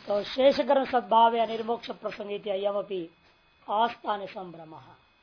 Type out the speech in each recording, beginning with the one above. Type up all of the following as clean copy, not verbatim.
तो शेष कर्म सद्भाव या निर्मोक्ष प्रसंग अयमपि आस्थान संभ्रम।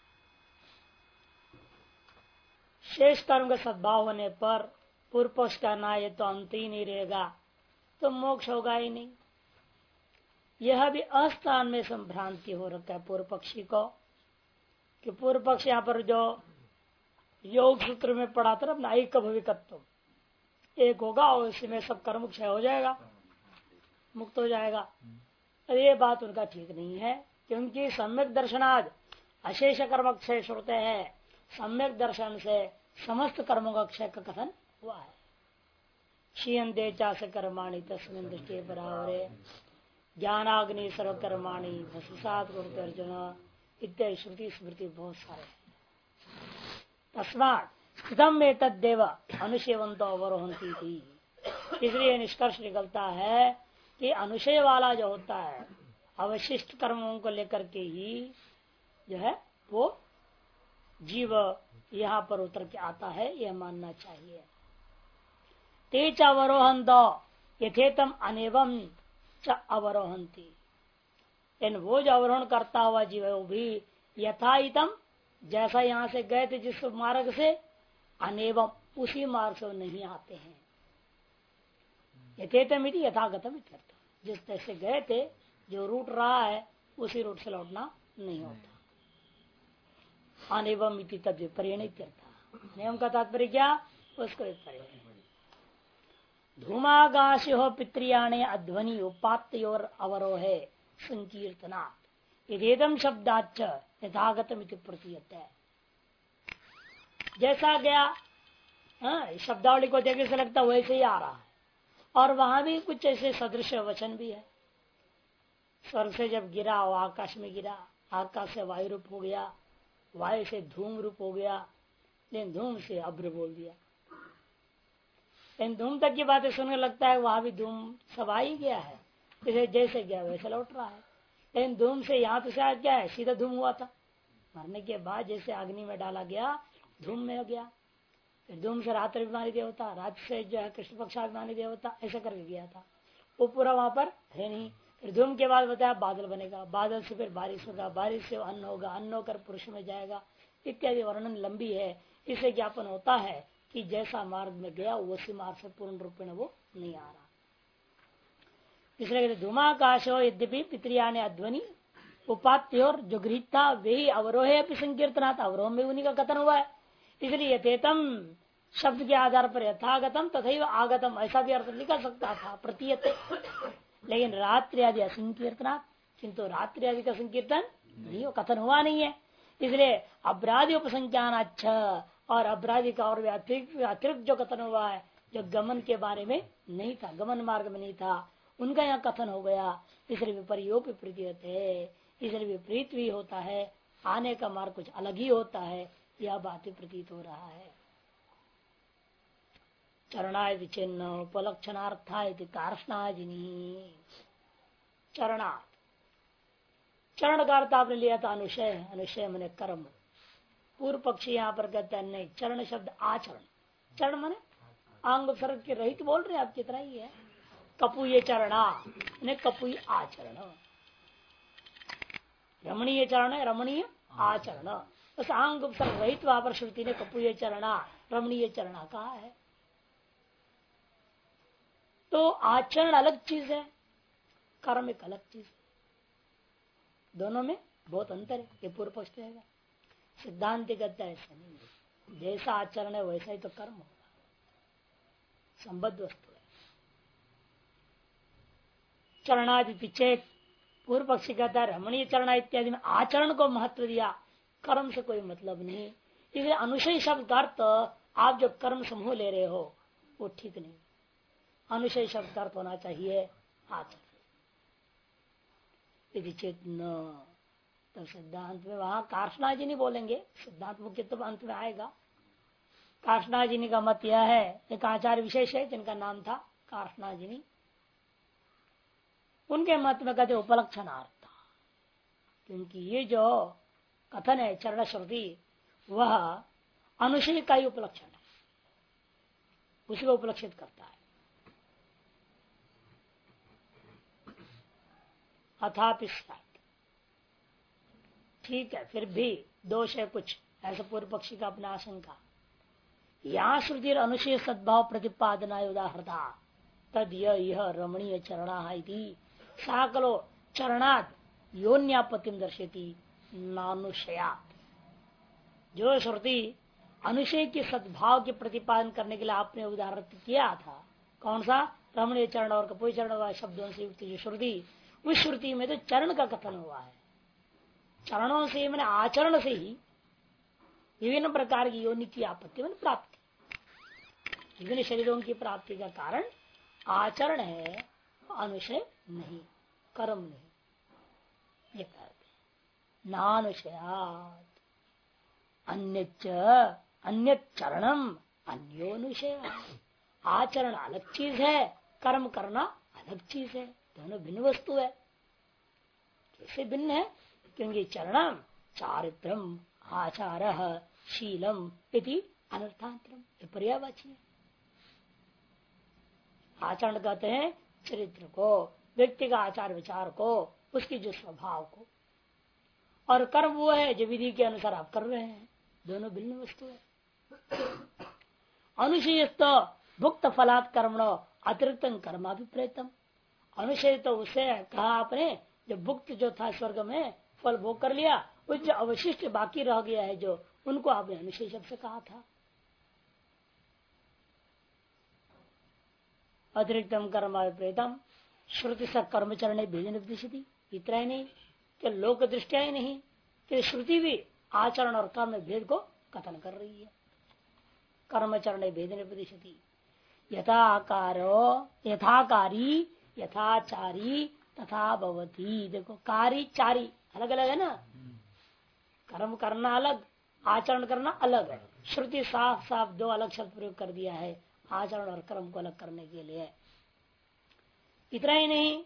शेष कर्म का सद्भाव होने पर पूर्व पक्ष का ना ये तो अंत ही नहीं रहेगा, तो मोक्ष होगा ही नहीं। यह भी अस्थान में संभ्रांति हो रखा है पूर्व पक्षी को, कि पूर्व पक्ष यहाँ पर जो योग सूत्र में पढ़ा था अपना एक भविकत्व, एक होगा और इसी में सब कर्म क्षय हो जाएगा, मुक्त हो जाएगा। और ये बात उनका ठीक नहीं है, क्योंकि सम्यक दर्शनाद अशेष कर्म क्षय श्रुते है। सम्यक दर्शन से समस्त कर्मों का क्षय का कथन हुआ है। क्षीयन्ते चास कर्माणि तस्मिन् दृष्टि बरावरे ज्ञानाग्नि सर्वकर्माणि भस्मसात् कुरुते अर्जुन इत्यादि श्रुति स्मृति बहुत सारे। तस्मात् स्थितम एतद्देव अनुशयवन्तो अवरोहन्ति थी। इसलिए निष्कर्ष निकलता है कि अनुशय वाला जो होता है अवशिष्ट कर्मों को लेकर के ही जो है वो जीव यहाँ पर उतर के आता है, यह मानना चाहिए। तेज अवरोहंतो यथेतम अनेवम च अवरोहंती। इन वो जो अवरोहण करता हुआ जीव है वो भी यथाहितम जैसा यहाँ से गए थे जिस मार्ग से, अनेवम उसी मार्ग से वो नहीं आते हैं। यथेतम यदि यथागतम, जिस तरह से गए थे जो रूट रहा है उसी रूट से लौटना नहीं होता। अनेवम इति तद विपर्यणित नियम का तात्पर्य क्या, उसको विपर्य। धूमागाश हो पित्रियाणे अध्वनि उपात्योर अवरोहे संकीर्तनात् यदेदम शब्दाच यथागतम इति प्रतीयते है। जैसा गया शब्दावली को देखने से लगता वैसे ही आ रहा है, और वहां भी कुछ ऐसे सदृश वचन भी है। स्वर्ग से जब गिरा वो आकाश में गिरा, आकाश से वायु रूप हो गया, वायु से धूम रूप हो गया, लेकिन धूम से अभ्र बोल दिया। लेकिन धूम तक की बातें सुनने लगता है वहां भी धूम सब आ ही गया है, जैसे गया वैसे लौट रहा है। लेकिन धूम से यहाँ तो शायद क्या है, सीधा धूम हुआ था। मरने के बाद जैसे अग्नि में डाला गया धूम में हो गया, फिर धूम से रात्रि अभिमानी देवता, रात से जो है कृष्ण पक्षाभिमानी देवता, ऐसा करके गया था। वो पूरा वहां पर है नहीं। फिर धूम के बाद बताया बादल बनेगा, बादल से फिर बारिश होगा, बारिश से अन्न होगा, अन्न होकर पुरुष में जाएगा, इत्यादि वर्णन लंबी है। इससे ज्ञापन होता है कि जैसा मार्ग में गया उसी मार्ग से पूर्ण रूप में वो नहीं आ रहा। इसलिए धूमाकाश हो यद्यपि पितृयाने अध्वनि उपात्य और जो गृहता वे ही अवरोहे अपनी संकीर्तनात्, अवरोह में उन्हीं का कथन हुआ है। इसलिए यथेतम शब्द के आधार पर यथागतम तथा आगतम ऐसा भी अर्थ निकल सकता था प्रतीयते, लेकिन रात्रि आदि असंकीर्तनात्, किंतु रात्रि आदि का संकीर्तन नहीं हो, कथन हुआ नहीं है। इसलिए अपराधी उपसंख्यान अच्छा, और अपराधी का और अतिरिक्त जो कथन हुआ है जो गमन के बारे में नहीं था, गमन मार्ग में नहीं था, उनका यहाँ कथन हो गया। इसलिए विपर्योग विपरीत है, इसलिए विपरीत भी होता है, आने का मार्ग कुछ अलग ही होता है, यह बात प्रतीत हो रहा है। चरणाय विचिन्न उपलक्षणार्थाय कार्षणाजिनी। चरणार्थ, चरण का अर्थ आपने लिया था अनुशय, अनुशय मने कर्म। पूर्व पक्षी यहाँ पर कहते हैं नहीं, चरण शब्द आचरण, चरण मने अंग सर्ग के रहित बोल रहे आप, कितना ही है। कपूय चरणा ने कपूय आचरण, रमणीय चरण है रमणीय आचरण, उस अंग सर्ग रहित वहां पर श्रुति ने कपूय चरणा रमणीय चरणा कहा है। तो आचरण अलग चीज है, कर्म एक अलग चीज है, दोनों में बहुत अंतर है। ये पूर्व पक्ष रहेगा। सिद्धांत कहता है ऐसा नहीं, जैसा आचरण है वैसा ही तो कर्म होगा, संबद्ध वस्तु है। चरणादि पीछे पूर्व पक्षी कहता है रमणीय चरण इत्यादि में आचरण को महत्व दिया, कर्म से कोई मतलब नहीं। इसलिए अनुशय शब्द का अर्थ आप जो कर्म समूह ले रहे हो वो ठीक नहीं। अनुशय शब्द का अर्थ होना चाहिए आचरण। यदि चेत न, तो सिद्धांत में वहां कार्षणाजी नहीं बोलेंगे, सिद्धांत मुख्य तो अंत में आएगा। कार्षणाजिनी का मत यह है, एक आचार्य विशेष है जिनका नाम था कार्षणाजिनी, उनके मत में कहते उपलक्षणार्थ, क्योंकि ये जो कथन है चरण श्रुति वह अनुशय का ही उपलक्षण है, उसी को उपलक्षित करता है। अथापि स्यात्। ठीक है, फिर भी दोष है कुछ, ऐसा पूर्व पक्षी का अपना आशंका। यहाँ श्रुति अनुशेष सद्भाव प्रतिपादना उदाहरता तद यह रमणीय चरणा साकलो चरणाद योन्यापतिम दर्शेती नानुशयात। जो श्रुति अनुशय के सद्भाव के प्रतिपादन करने के लिए आपने उदाहरण किया था, कौन सा? रमणीय चरण और कपूय चरण वाले शब्दों से युक्त जो श्रुति, उस श्रुति में तो चरण का कथन हुआ है। चरणों से मैंने आचरण से ही विभिन्न प्रकार की योनि की आपत्ति मैंने प्राप्ति, विभिन्न शरीरों की प्राप्ति का कारण आचरण है, अनुशय नहीं, कर्म नहीं। ये कहते नानुशयात अन्य चरणम अन्योनुशय। आचरण अलग चीज है, कर्म करना अलग चीज है, दोनों भिन्न वस्तु है। कैसे भिन्न है? क्योंकि चरणम चारित्रम आचारः शीलम इति अनर्थांतरम, ये पर्यायवाची है। आचरण कहते हैं चरित्र को, व्यक्ति का आचार विचार को, उसकी जो स्वभाव को, और कर्म वो है जो विधि के अनुसार आप कर रहे हैं, दोनों भिन्न वस्तु है। अनुशयस्त भुक्त फलात् कर्मणो अतिरिक्त कर्माभिप्रेतम। अनुशय तो उसे कहा आपने जो भुक्त जो था स्वर्ग में फल भोग कर लिया, उस जो अवशिष्ट बाकी रह गया है जो, उनको आपने अनुशय शब्द से कहा था। अतिरिक्तम कर्माभिप्रेतम श्रुति स कर्मचरण भेद निर्दिशति। इतना ही नहीं कि लोक दृष्टिया ही नहीं कि श्रुति भी आचरण और कर्म भेद को कथन कर रही है। कर्मचरण भेद निर्दिशति। यथाकारी यथाचारी तथा भवती। देखो कारी चारी अलग अलग है ना, कर्म करना अलग, आचरण करना अलग है। श्रुति साफ साफ दो अलग शब्द प्रयोग कर दिया है आचरण और कर्म को अलग करने के लिए। इतना ही नहीं,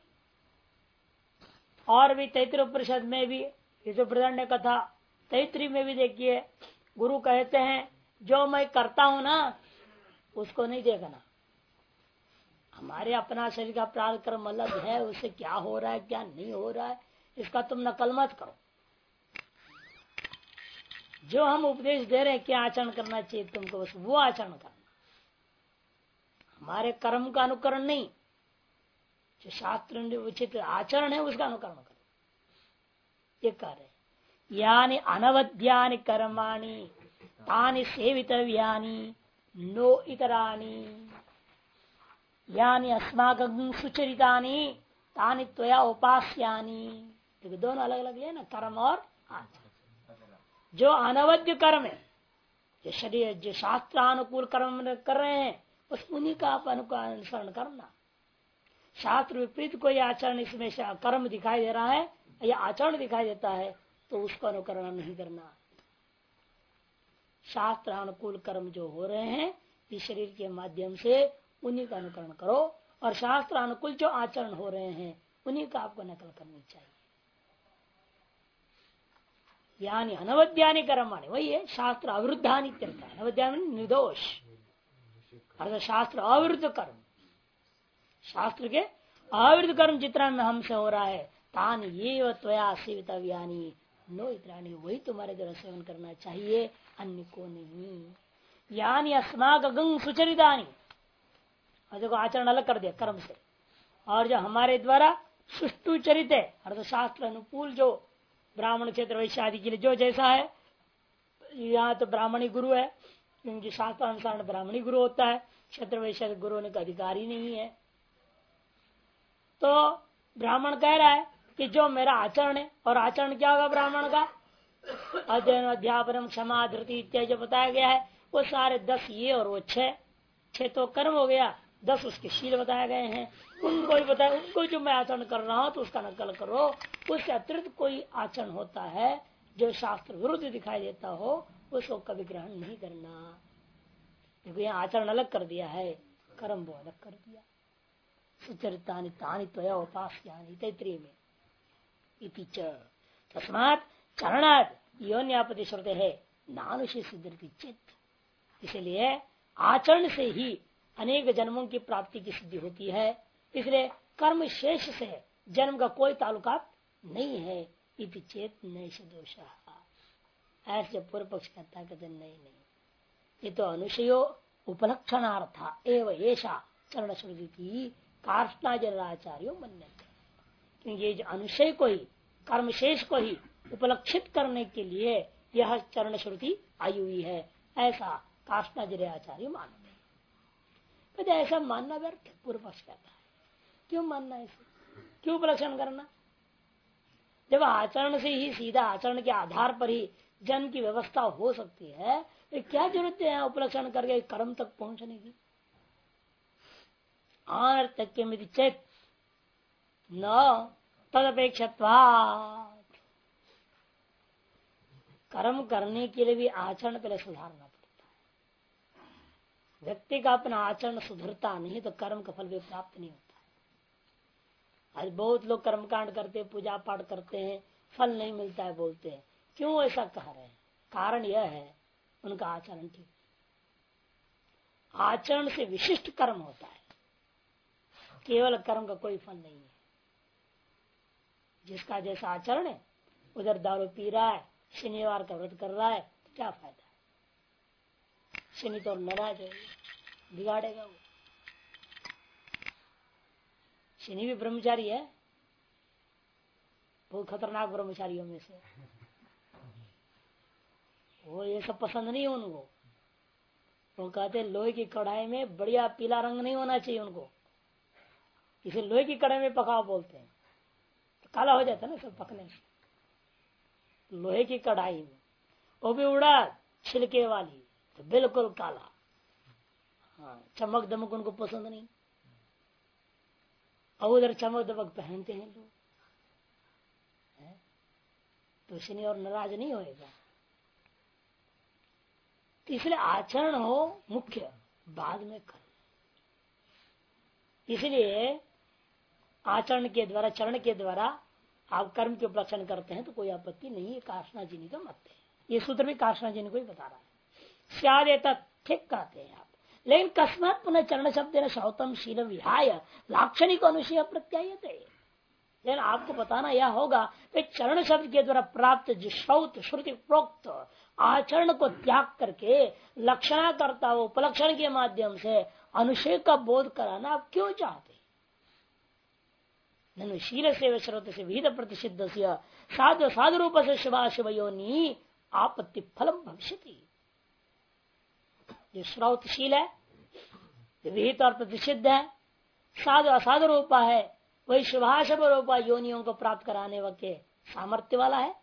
और भी तैतृय उपनिषद में भी ये जो प्रधान ने कथा, तैतृय में भी देखिए गुरु कहते हैं जो मैं करता हूं ना उसको नहीं देखना। हमारे अपना शरीर का प्रारब्ध कर्म अलग है, उससे क्या हो रहा है क्या नहीं हो रहा है इसका तुम नकल मत करो। जो हम उपदेश दे रहे हैं क्या आचरण करना चाहिए तुमको, बस वो आचरण करना, हमारे कर्म का अनुकरण नहीं। जो शास्त्र उचित आचरण है उसका अनुकरण करो, ये कार्य। यानी अनवद्यानि कर्माणि तानि सेवितव्यानि नो इतराणि, यानी अस्माकं सुचरितानि तानि त्वया उपास्यानि। देखो दोनों अलग अलग है ना, कर्म और आचरण। जो अनवद्य कर्म है, जो शरीर जो शास्त्रानुकूल कर्म कर रहे हैं, बस उन्हीं का आप अनुसरण करना। शास्त्र विपरीत कोई आचरण इसमें कर्म दिखाई दे रहा है या आचरण दिखाई देता है तो उसको अनुकरण नहीं करना। शास्त्र अनुकूल कर्म जो हो रहे हैं इस शरीर के माध्यम से उन्हीं का अनुकरण करो, और शास्त्र अनुकूल जो आचरण हो रहे हैं उन्हीं का आपको नकल करनी चाहिए। यानी अनवद्यानि कर्माणि, वही है शास्त्र अविरुद्धानि। अनवद्यानि निर्दोष, अर्थात शास्त्र अविरुद्ध कर्म, शास्त्र के अविरुद्ध कर्म जितना में हमसे हो रहा है तान ये त्वया सेवितव्यानि नो इतराणि, वही तुम्हारे द्वारा सेवन करना चाहिए, अन्य को नहीं। यानी अस्माकं सुचरितानि, और देखो आचरण अलग कर दिया कर्म से, और जो हमारे द्वारा सुष्टु चरित है अर्थात शास्त्र अनुकूल जो ब्राह्मण क्षेत्र वैश्य आदि के लिए जो जैसा है, यहाँ तो ब्राह्मणी गुरु है क्योंकि शास्त्र अनुसार ब्राह्मणी गुरु होता है, क्षेत्र वैश्य गुरु होने का अधिकार ही नहीं है। तो ब्राह्मण कह रहा है कि जो मेरा आचरण है, और आचरण क्या होगा ब्राह्मण का, अध्ययन अध्यापन क्षमा धृति इत्यादि जो बताया गया है वो सारे 10 ये और वो 6 तो कर्म हो गया, 10 उसके शील बताए गए हैं। उनको ही बताया, उनको जो मैं आचरण कर रहा हूं तो उसका नकल करो। उससे अतिरिक्त कोई आचरण होता है जो शास्त्र विरुद्ध दिखाई देता हो उसको कभी ग्रहण नहीं करना। देखो यहाँ आचरण अलग कर दिया है, कर्म वो अलग कर दिया। सुचरितानि तानि त्वया उपास्यानि तैत्रीय में इति च तस्मात् चरणात् योन्यापति श्रुते है नानुषी सिद्धि चेत। इसलिए आचरण से ही अनेक जन्मों की प्राप्ति की सिद्धि होती है। इसलिए कर्म शेष से जन्म का कोई ताल्लुकात नहीं है। इति चेत नैष दोष, ऐसे पूर्व पक्ष कहता है कहते नहीं नहीं, ये तो अनुशयो उपलक्षणार्थ एवं ऐसा चरण श्रुति की कार्ष्णाचार्यो मन्यते। क्योंकि ये जो अनुशय को ही, कर्मशेष को ही उपलक्षित करने के लिए यह चरण श्रुति आई हुई है, ऐसा कार्ष्णाचार्य मानते हैं। कहते ऐसा मानना व्यर्थ है, पूर्व पक्ष कहता है। क्यों मानना ऐसे, क्यों उपलक्षण करना? जब आचरण से ही, सीधा आचरण के आधार पर ही जन्म की व्यवस्था हो सकती है, तो क्या जरूरत है उपलक्षण करके कर्म तक पहुंचने की? अनर्थक्यमिति चेत न तदपेक्षत्वात्, कर्म करने के लिए भी आचरण पहले सुधारना पड़ता है। व्यक्ति का अपना आचरण सुधरता नहीं तो कर्म का फल भी प्राप्त नहीं होता है। आज बहुत लोग कर्मकांड करते, पूजा पाठ करते हैं, फल नहीं मिलता है बोलते हैं। क्यों ऐसा कह रहे हैं? कारण यह है उनका आचरण ठीक, आचरण से विशिष्ट कर्म होता है, केवल कर्म का कोई फल नहीं है। जिसका जैसा आचरण है, उधर दारू पी रहा है, शनिवार का व्रत कर रहा है, तो क्या फायदा है? शनि तो नाराज है, बिगाड़ेगा वो। शनि भी ब्रह्मचारी है, बहुत खतरनाक ब्रह्मचारियों में से। वो ये सब पसंद नहीं है उनको। वो कहते लोहे की कढ़ाई में बढ़िया पीला रंग नहीं होना चाहिए उनको, इसे लोहे की कढ़ाई में पकाओ बोलते हैं, तो काला हो जाता है ना सब पकने से। लोहे की कढ़ाई में, वो भी उड़ा छिलके वाली, तो बिल्कुल काला। हाँ, चमक दमक उनको पसंद नहीं। और उधर चमक दमक पहनते हैं लोग, तो शनि और नाराज नहीं होएगा। तो इसलिए आचरण हो मुख्य, बाद में कर। इसलिए आचरण के द्वारा, चरण के द्वारा आप कर्म के उपलक्षण करते हैं तो कोई आपत्ति नहीं है। कार्ष्णा जी का मत है, ये सूत्र भी कार्ष्णा जी को ही बता रहा है। शायद ठीक कहते हैं आप, लेकिन कस्मात पुनः चरण शब्द शौतम शील विहाय लाक्षणिक अनुशय प्रत्यायते। लेकिन आपको बताना यह होगा कि चरण शब्द के द्वारा प्राप्त जो शौत श्रुति प्रोक्त आचरण को त्याग करके लक्षणा करता हो, उपलक्षण के माध्यम से अनुशय का बोध कराना आप क्यों चाहते? शील से श्रोत से विहित प्रतिषिद्ध साधु साधु रूप से शुभाशुभ योनि आपत्ति फलम भविष्यति। जो श्रौतशील है, जो विहित और प्रतिषिद्ध है, साधु असाधु रूपा है, वही शुभाशुभ रूपा योनियों को प्राप्त कराने के सामर्थ्य वाला है।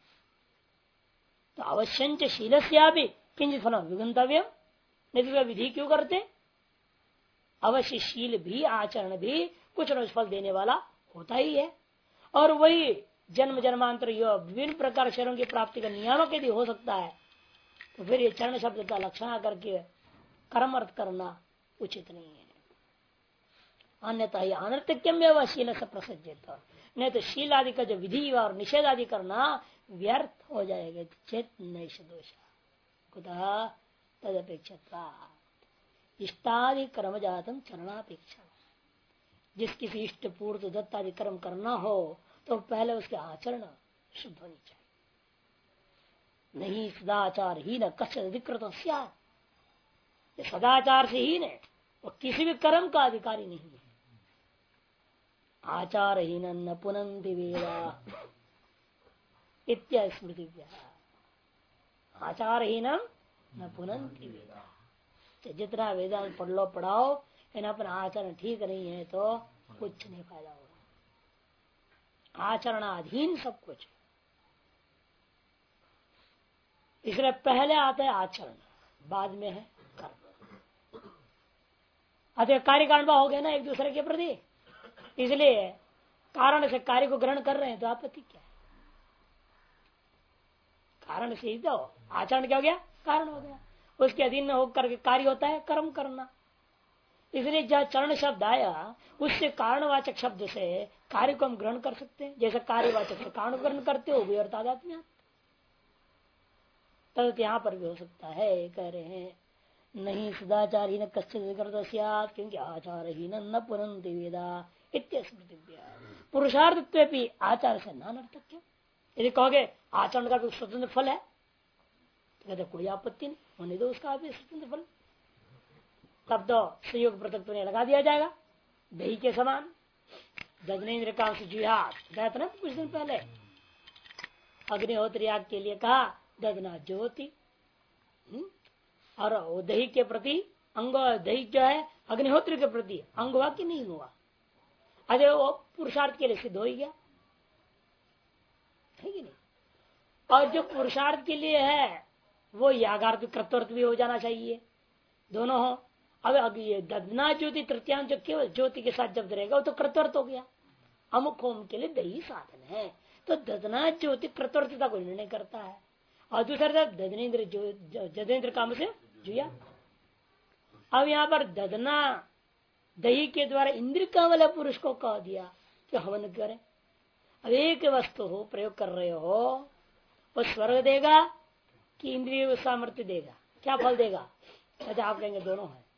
तो अवश्यंच शील से भी किंचित फल विगंतव्य, नहीं तो विधि क्यों करते? अवश्य शील भी, आचरण भी कुछ न कुछ फल देने वाला होता ही है। और वही जन्म जन्मांतर विभिन्न प्रकार शरीरों की प्राप्ति का नियामक यदि हो सकता है, तो फिर ये चरण शब्द का लक्षण करके कर्म अर्थ करना उचित नहीं है। अन्यथा ये अनर्थक्यम एवं शील से प्रसज्जित, नहीं तो शील आदि का जो विधि और निषेध आदि करना व्यर्थ हो जाएगा। चेत नैष दोष कुतः तदपेक्षा इष्टादि कर्म जातम चरणापेक्षा। जिस किसी इष्ट पूर्त दत्तादि कर्म करना हो तो पहले उसके आचरण शुद्ध होनी चाहिए। नहीं सदाचार ही न कश्चित अधिकृत सदाचार से ही ने वो किसी भी कर्म का अधिकारी नहीं है। आचार ही न पुनंति वेदा इत्या स्मृति, आचार ही न पुनंति वेदा। जितना वेदांत पढ़ लो पढ़ाओ, अपना आचरण ठीक नहीं है तो कुछ नहीं फायदा होगा। आचरणाधीन सब कुछ, इसलिए पहले आता है आचरण, बाद में है कर्म। अतः कार्य कांड हो गए ना एक दूसरे के प्रति, इसलिए कारण से कार्य को ग्रहण कर रहे हैं तो आपत्ति क्या है? कारण से ही तो आचरण क्या हो गया? कारण हो गया। उसके अधीन में होकर के कार्य होता है कर्म करना। इसलिए जहाँ चरण शब्द आया उससे कारणवाचक शब्द से कार्य को हम ग्रहण कर सकते हैं, जैसे कार्यवाचक से कारण ग्रहण करते हो भी और तादात्म्य। तब यहाँ पर भी हो सकता है, कह रहे हैं नहीं सदाचार ही न कश्चित, क्योंकि आचार ही न पुनंति वेदा स्मृति पुरुषार्थत्व भी आचार से नानर्थक्य। यदि कहोगे आचरण का भी स्वतंत्र फल है तो कहते कोई आपत्ति नहीं, होने दो उसका भी स्वतंत्र फल। तब तो संयोग पृथक ने लगा दिया जाएगा दही के समान। दग्नेन्द्र का जुहाद गया था ना कुछ दिन पहले, अग्निहोत्र याग के लिए कहा ददना ज्योति, और वो दही के प्रति अंग, दही जो है अग्निहोत्र के प्रति अंग हुआ कि नहीं हुआ? अरे वो पुरुषार्थ के लिए सिद्ध हो ही गया है कि नहीं? और जो पुरुषार्थ के लिए है वो यागार्थ कृतवर्थ भी हो जाना चाहिए, दोनों हो। अब ये ददना ज्योति तृतीयांश जो केवल ज्योति के साथ जब रहेगा वो तो कृतवर्थ हो गया। अमुक होम के लिए दही साधन है, तो ददना ज्योति कृतवर्थता को निर्णय करता है। और दूसरा ददनेन्द्र जदेन्द्र काम से जुया। अब यहाँ पर ददना दही के द्वारा इंद्र का वाला पुरुष को कह दिया कि हवन करे। अब एक वस्तु हो प्रयोग कर रहे हो, वो स्वर्ग देगा कि इंद्रिय सामर्थ्य देगा? क्या फल देगा? अच्छा आप कहेंगे दोनों है,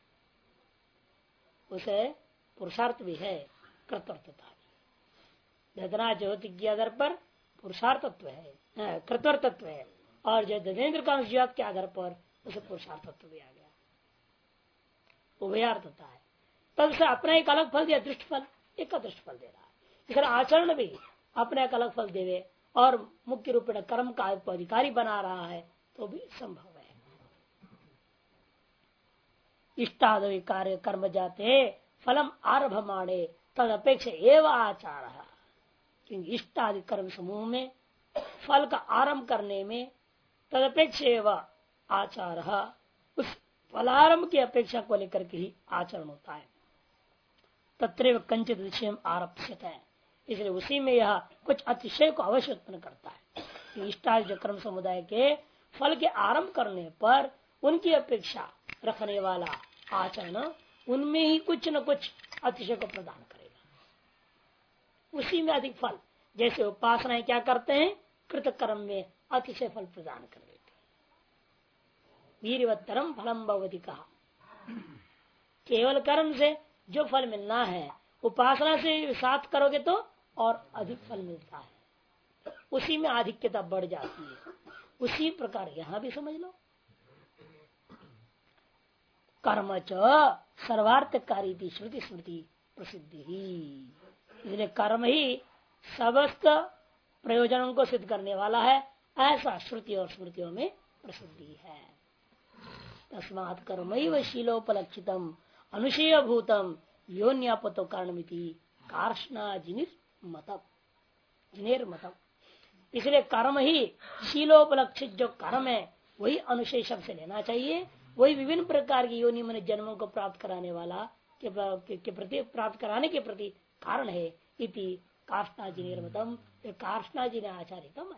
उसे पुरुषार्थ भी है कृतवर्थता भी। ददना ज्योति के आधार पर पुरुषार्थत्व है, कृतवर्थत्व है, और जो ददेन्द्र का ज्योत के आधार पर उसे पुरुषार्थत्व भी आ गया, उभयार्थता है। तब से अपना एक अलग फल दिया, दृष्ट फल, एक दृष्ट फल दे रहा है। इस तरह आचरण भी अपने एक अलग फल देवे और मुख्य रूप में कर्म का अधिकारी बना रहा है तो भी संभव है। इष्टादि कार्य कर्म जाते फलम आरभमाणे तद अपेक्षा एवं आचार, क्योंकि इष्टादि कर्म समूह में फल का आरंभ करने में तदपेक्ष एवं आचार, उस फलारंभ की अपेक्षा को लेकर के ही आचरण होता है। तत्रैव कंचित विषय आरप्स्यते है, इसलिए उसी में यह कुछ अतिशय को अवश्य उत्पन्न करता है कि इष्टादि कर्म समुदाय के फल के आरंभ करने पर उनकी अपेक्षा रखने वाला आचरण उनमें ही कुछ न कुछ अतिशय को प्रदान करेगा, उसी में अधिक फल। जैसे उपासनाएं क्या करते हैं, कृत कर्म में अतिशय फल प्रदान कर देते हैं। वीरवत्तरम फलम भवति कहा, केवल कर्म से जो फल मिलना है उपासना से साथ करोगे तो और अधिक फल मिलता है, उसी में आधिक्यता बढ़ जाती है। उसी प्रकार यहां भी समझ लो, कर्म च सर्वार्थकारी थी श्रुति स्मृति प्रसिद्धि ही, इसलिए कर्म ही समस्त प्रयोजनों को सिद्ध करने वाला है, ऐसा श्रुति और स्मृतियों में प्रसिद्धि है। तस्मात् कर्मैव शीलोपलक्षितम अनुशय भूतम योन्यापतो कारणमिति कार्ष्णाजिनिर्मतम्, इसलिए कर्म ही शीलोपलक्षित जो कर्म है वही अनुशय शब्द से लेना चाहिए, वही विभिन्न प्रकार की योनि मन जन्मों को प्राप्त कराने वाला के प्रति प्राप्त कराने के प्रति कारण है। इति कार्ष्णाजी निर्मतम, कार्ष्णाजी ने आचार्य मत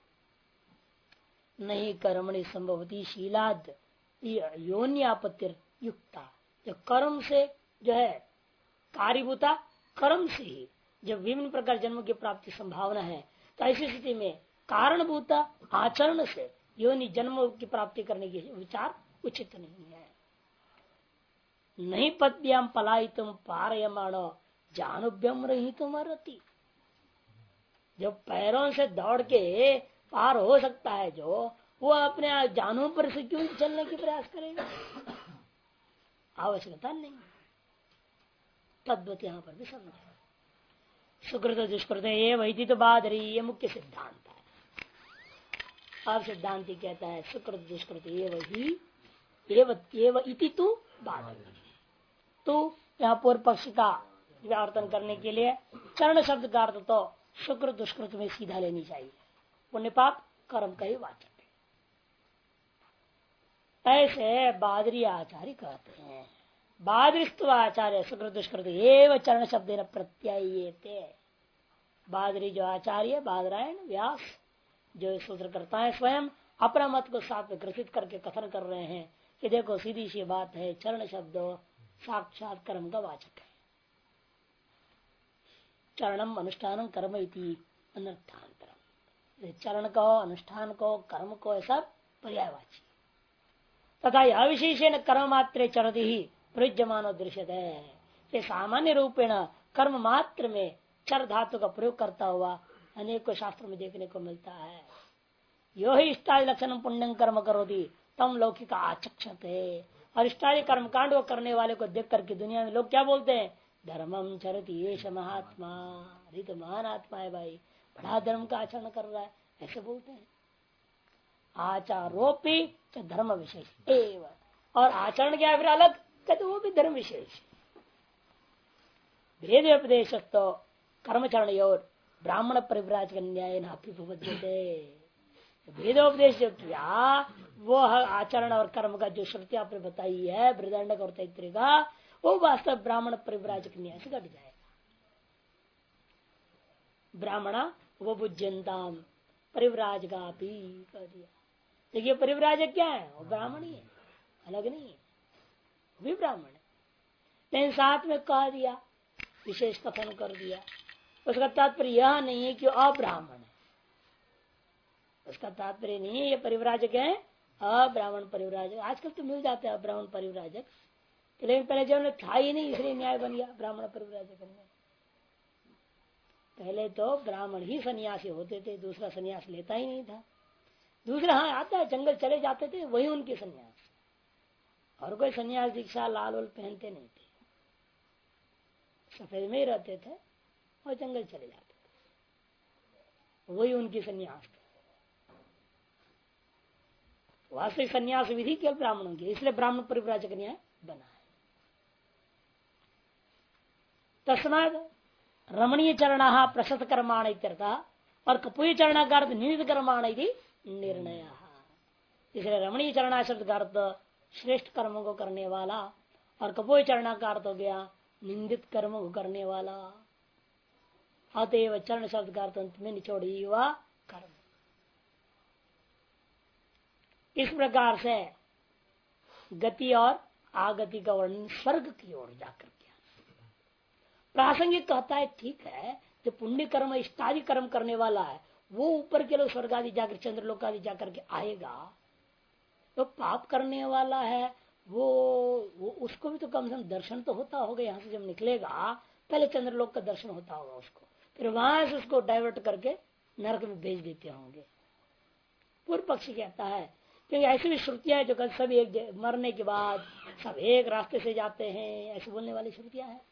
नहीं कर्मणि संभवती शीलाद योन्यापत्तिर युक्ता, जो कर्म से जो है कार्यभूता कर्म से ही जब विभिन्न प्रकार जन्मों की प्राप्ति संभावना है, तो ऐसी स्थिति में कारणभूता आचरण से योनि जन्म की प्राप्ति करने की विचार उचित नहीं है। नहीं पद्भ्याम पलायितुम पारयमाणो जानुभ्यम रहितुम अर्हति, जो पैरों से दौड़ के पार हो सकता है जो, वो अपने जानों पर से क्यों चलने की प्रयास करेगा? आवश्यकता नहीं। तद्वत यहाँ पर भी समझे, सुकृत दुष्कृत ये वही तो बादरी, ये मुख्य सिद्धांत है। अब सिद्धांति कहता है सुकृत दुष्कृत ये वही इति तू बादरी, तो यहाँ पूर्व पक्ष का व्यावर्तन करने के लिए चरण शब्द का अर्थ तो शुक्र दुष्कृत में सीधा लेनी चाहिए, पुण्य पाप कर्म का ही वाचक है। ऐसे बादरी आचार्य कहते हैं, बादरिस्त्व आचार्य शुक्र दुष्कृत एवं चरण शब्द न प्रत्यायते। बादरी जो आचार्य बादरायण व्यास जो सूत्र करता है स्वयं अपना मत को साथ में ग्रसित करके कथन कर रहे हैं कि देखो सीधी सी बात है, चरण शब्द साक्षात कर्म का वाचक है। चरणम अनुष्ठानम कर्म इति अनर्थांतरम, चरण को अनुष्ठान को कर्म को ऐसा पर्यायवाची तथा यह विशेषण कर्म मात्रे चरति ही प्रयुज्यमान दृश्यते है। सामान्य रूपेण कर्म मात्र में चर धातु का प्रयोग करता हुआ अनेकों शास्त्रों में देखने को मिलता है। यो ही इष्टादि लक्षण पुण्यं कर्म करोति तम लौकिक आचक्षते। और इष्टादि कर्म कांड को करने वाले को देख करके दुनिया में लोग क्या बोलते हैं, धर्मम चरति येष महात्मा, अरे तो महान आत्मा है भाई, बड़ा धर्म का आचरण कर रहा है, ऐसे बोलते हैं। आचारोपी धर्म विशेष एवं, और आचरण क्या फिर अलग कहते वो भी धर्म विशेष। भेद उपदेश तो कर्मचरण और ब्राह्मण परिव्राज न्याय भेदोपदेश जो किया वो आचरण और कर्म का जो श्रुति आपने बताई है बृहदारण्यक और तैत्तिरीय का, वो वास्तव ब्राह्मण परिव्राजक न्याय से घट जाएगा। ब्राह्मणा वो बुज्यंताम परिव्राजका भी कह दिया। देखिए परिव्राजक क्या है, वो ब्राह्मण ही है, अलग नहीं है, वो भी ब्राह्मण है। लेकिन साथ में कह दिया, विशेष कथन कर दिया, उसका तात्पर्य यह नहीं है कि अब्राह्मण है, उसका तात्पर्य नहीं है ये परिव्राजक है अब्राह्मण परिव्राजक। आजकल तो मिल जाते हैं अब्राह्मण परिव्राजक, लेकिन पहले जब था ही नहीं इसलिए न्याय बन गया ब्राह्मण परिव्राजक। पहले तो ब्राह्मण ही सन्यासी होते थे, दूसरा सन्यास लेता ही नहीं था। दूसरा हाँ आता है, जंगल चले जाते थे, वही उनके सन्यास, और कोई सन्यास दीक्षा लाल वाल पहनते नहीं थे, सफेद में ही रहते थे और जंगल चले जाते थे, वही उनकी सन्यास थे। वास्तविक सन्यास विधि केवल ब्राह्मणों की, इसलिए ब्राह्मण परिव्राजक न्याय बना है। तस्माद रमणीय चरण प्रशस्त कर्माण इत्यर्था, और कपूय चरण का अर्थ निंदित कर्माण निर्णय। इसलिए रमणीय चरण शब्द का अर्थ श्रेष्ठ कर्मों को करने वाला, और कपूय चरण का अर्थ हो गया निंदित कर्म को करने वाला। अतएव चरण शब्द का अर्थ अंत में निचोड़ी हुआ कर्म। इस प्रकार से गति और आगति का वर्णन स्वर्ग की ओर जाकर किया। प्रासंगिक कहता है ठीक है, जो पुण्य कर्म इष्टादि कर्म करने वाला है वो ऊपर के लोग स्वर्ग आदि जाकर चंद्रलोक आदि जाकर के आएगा, तो पाप करने वाला है वो उसको भी तो कम से कम दर्शन तो होता होगा, यहाँ से जब निकलेगा पहले चंद्रलोक का दर्शन होता होगा उसको, फिर वहां से उसको डाइवर्ट करके नरक में भेज देते होंगे। पूर्व पक्षी कहता है क्योंकि ऐसी भी श्रुतियां है जो कल सब एक मरने के बाद सब एक रास्ते से जाते हैं, ऐसे बोलने वाली श्रुतियां हैं।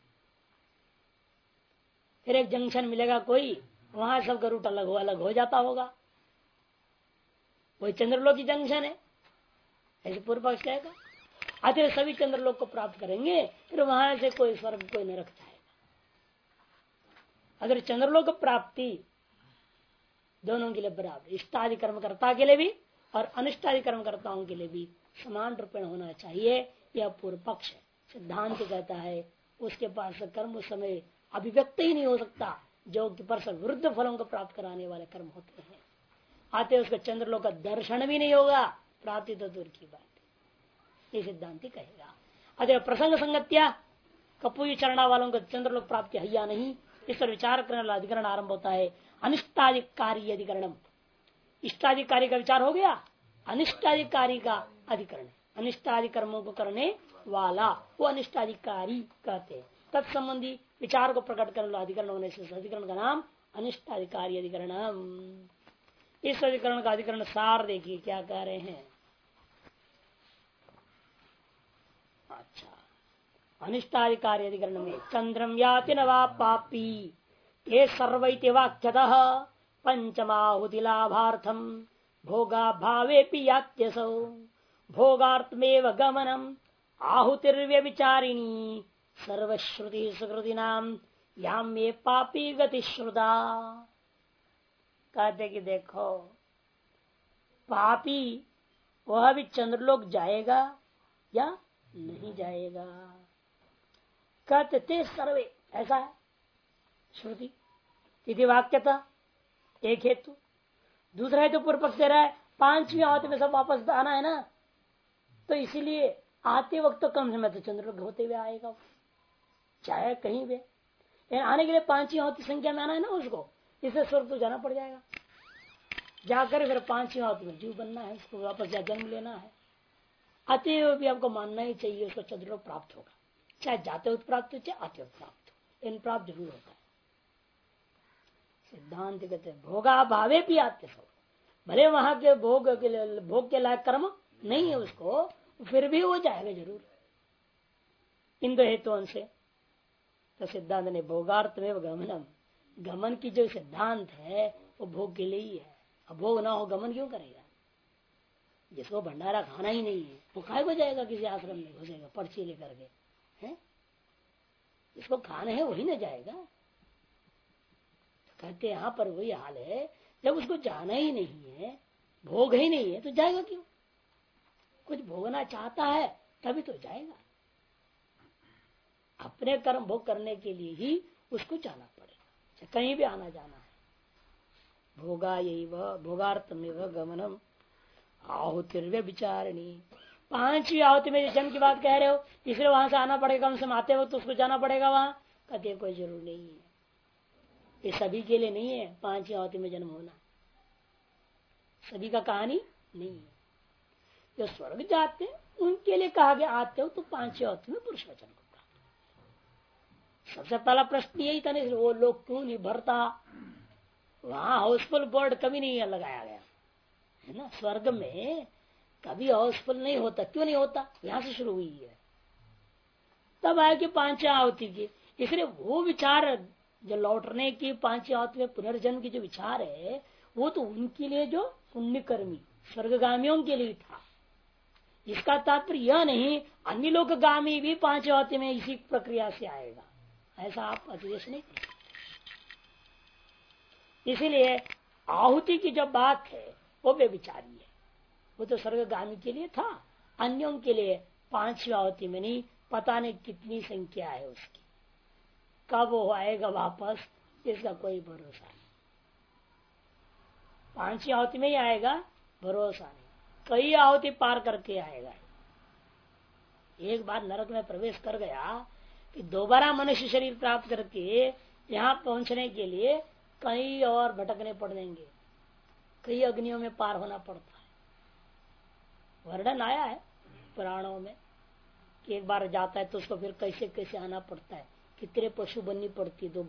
फिर एक जंक्शन मिलेगा कोई, वहां सबका रूट अलग हो जाता होगा, वही चंद्रलोक की जंक्शन है, ऐसे पूर्व पक्ष कहेगा। आखिर सभी चंद्रलोक को प्राप्त करेंगे, फिर वहां से कोई स्वर्ग कोई नरक जाएगा। अगर चंद्रलोक प्राप्ति दोनों के लिए बराबर, इष्टादि कर्मकर्ता के लिए भी और अनिष्टादि कर्मकर्ताओं के लिए भी समान रूपेण होना चाहिए, यह पूर्व पक्ष है। सिद्धांत कहता है उसके पास कर्म उस समय अभिव्यक्त ही नहीं हो सकता जो कि परस्पर विरुद्ध फलों को प्राप्त कराने वाले कर्म होते हैं। आते उसका चंद्रलोक का दर्शन भी नहीं होगा, प्राप्ति तो दूर की बात है, ये सिद्धांति कहेगा। अतः प्रसंग संगत्या कपूय चरणा वालों को चंद्रलोक प्राप्ति है या नहीं, इस पर विचार करने वाला अधिकरण आरंभ होता है अनिष्टाधिकारी अधिकरणम। इष्टाधिकारी का विचार हो गया, अनिष्टाधिकारी का अधिकरण, अनिष्टादि कर्मों को करने वाला वो अनिष्टाधिकारी कहते हैं। तत्संबंधी विचार को प्रकट करने वाला अधिकरण होने से अधिकरण का नाम अनिष्टाधिकारी अधिकरण। इस अधिकरण का अधिकरण सार देखिए क्या कह रहे हैं। अच्छा, अनिष्टाधिकारी अधिकरण में चंद्रम याति न वा पापी ये सर्वैति वाक्यतः पंचमाहुति लाभार्थम भोगा भावे यात्यसौ भोगार्थमेव गमनम आहुतिर्व्य विचारिणी सर्वश्रुति सुकृति नाम याम ये पापी गति श्रुदा। कहते कि देखो पापी वह भी चंद्रलोक जाएगा या नहीं जाएगा। कहते थे सर्वे, ऐसा है श्रुति इति वाक्यता एक हेतु। दूसरा हेतु पूर्व पक्ष दे रहा है पांचवी आहुति में सब वापस आना है ना, तो इसीलिए आते वक्त तो कम समय तो चंद्रलोक होते हुए आएगा, चाहे कहीं भी आने के लिए पांचवी आहुति संख्या में आना है ना उसको, इसे स्वर्ग तो जाना पड़ जाएगा। जाकर फिर पांचवी आहुति में जीव बनना है, उसको वापस जन्म लेना है। आते हुए भी आपको मानना ही चाहिए उसको चंद्रलोक प्राप्त होगा, चाहे जाते हुए प्राप्त हो चाहे आते हुए प्राप्त हो। इन प्राप्त जरूर होता है। सिद्धांत कहते हैं भोगा भावे भी आते सो, भले वहां के भोग के लायक कर्म नहीं है उसको, फिर भी वो जाएगा जरूर इंद्र हेतु से। तो सिद्धांत ने भोगार्थ में गमनम, गमन की जो सिद्धांत है वो भोग के लिए ही है। अब भोग ना हो गमन क्यों करेगा? जिसको भंडारा खाना ही नहीं है वो खाए को जाएगा किसी आश्रम में घुसेगा पर्ची लेकर के, है? जिसको खाना है वही ना जाएगा। तो कहते यहाँ पर वही हाल है, जब उसको जाना ही नहीं है, भोग ही नहीं है, तो जाएगा क्यों? कुछ भोगना चाहता है तभी तो जाएगा। अपने कर्म भोग करने के लिए ही उसको जाना पड़ेगा, कहीं भी आना जाना है। भोगा यही वह भोगार्थ में वह गमनम आहुतिर्व्य विचारणी। 5वीं आहुति में जन्म की बात कह रहे हो, इसलिए वहां से आना पड़ेगा, हमसे आते वक्त तो उसको जाना पड़ेगा वहां। कहते कोई जरूर नहीं है, ये सभी के लिए नहीं है 5वीं आहुति में जन्म होना, सभी का कहानी नहीं है। जो स्वर्ग जाते उनके लिए कहा गया आते हो तो 5वीं आहुति में पुरुष वचन को। सबसे पहला प्रश्न यही था, नहीं वो लोग क्यों नहीं भरता? वहां हाउसफुल बोर्ड कभी नहीं लगाया गया है ना। स्वर्ग में कभी हाउसफुल नहीं होता, क्यों नहीं होता? यहां से शुरू हुई है, तब आया कि 5वीं आहुति की। इसलिए वो विचार जो लौटने की 5वीं आहुति में पुनर्जन्म की जो विचार है, वो तो उनके लिए जो पुण्यकर्मी स्वर्गगामियों के लिए था। इसका तात्पर्य यह नहीं अन्य लोकगामी भी 5वीं आहुति में इसी प्रक्रिया से आएगा, ऐसा आप अधिदेश नहीं। इसीलिए आहुति की जो बात है वो बेविचारी है। वो तो स्वर्गगामी के लिए था, अन्यों के लिए 5वीं आहुति में नहीं, पता नहीं कितनी संख्या है उसकी, कब वो आएगा वापस इसका कोई भरोसा नहीं। 5वीं आहुति में ही आएगा भरोसा नहीं, कई आहुति पार करके आएगा। एक बार नरक में प्रवेश कर गया कि दोबारा मनुष्य शरीर प्राप्त करके यहाँ पहुंचने के लिए कई और भटकने पड़ेंगे, कई अग्नियों में पार होना पड़ता है। वर्णन आया है पुराणों में कि एक बार जाता है तो उसको फिर कैसे कैसे आना पड़ता है, कितने पशु बननी पड़ती है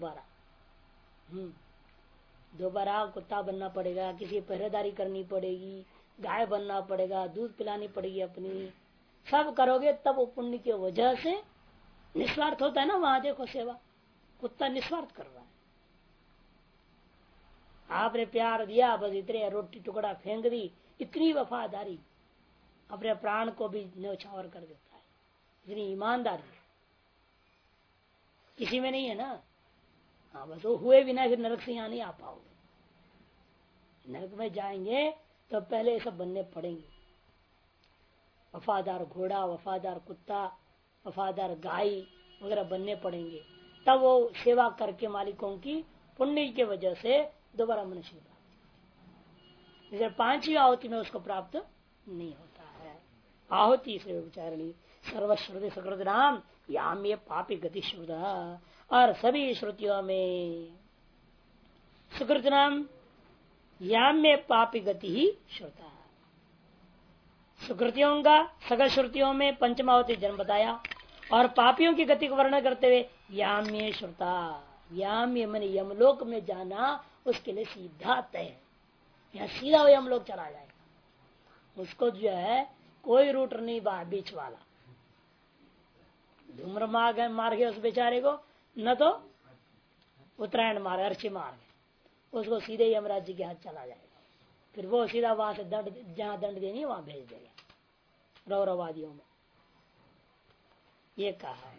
दोबारा कुत्ता बनना पड़ेगा, किसी पहरेदारी करनी पड़ेगी, गाय बनना पड़ेगा, दूध पिलानी पड़ेगी अपनी, सब करोगे तब वो पुण्य की वजह से निस्वार्थ होता है ना। वहां देखो सेवा, कुत्ता निस्वार्थ कर रहा है, आपने प्यार दिया बस इतने, रोटी टुकड़ा फेंक दी, इतनी वफादारी, अपने प्राण को भी न्यौछावर कर देता है, इतनी ईमानदारी किसी में नहीं है ना। हाँ बस वो हुए बिना फिर नरक से यहाँ नहीं आ पाओगे। नरक में जाएंगे तो पहले ये सब बनने पड़ेंगे, वफादार घोड़ा, वफादार कुत्ता, वफादार गाय वगैरह बनने पड़ेंगे, तब वो सेवा करके मालिकों की पुण्य की वजह से दोबारा मनुष्य प्राप्त। जैसे 5वीं आहुति में उसको प्राप्त नहीं होता है। आहुति से विचारणी सर्वश्रुति सकृत नाम याम्य पापी गति श्रुत, और सभी श्रुतियों में सुकृत नाम याम्य पापी गति ही श्रुता। सुकृतियों का सकल श्रुतियों में पंचमावती जन्म बताया, और पापियों की गति को वर्णन करते हुए याम्य श्रुता, याम्य मन यमलोक में जाना उसके लिए सीधा तय है, यहाँ सीधा वो यमलोक चला जाएगा। उसको जो है कोई रूट नहीं बीच वाला, धूम्र मार्ग है उस बेचारे को, न तो उत्तरायण मार्ग अर्ची मार्ग, उसको सीधे यमराज के हाथ चला जाएगा। फिर वो सीधा वहां से दंड, जहां दंड देनी है वहां भेज देगा रौरवादियों में, ये कहा है।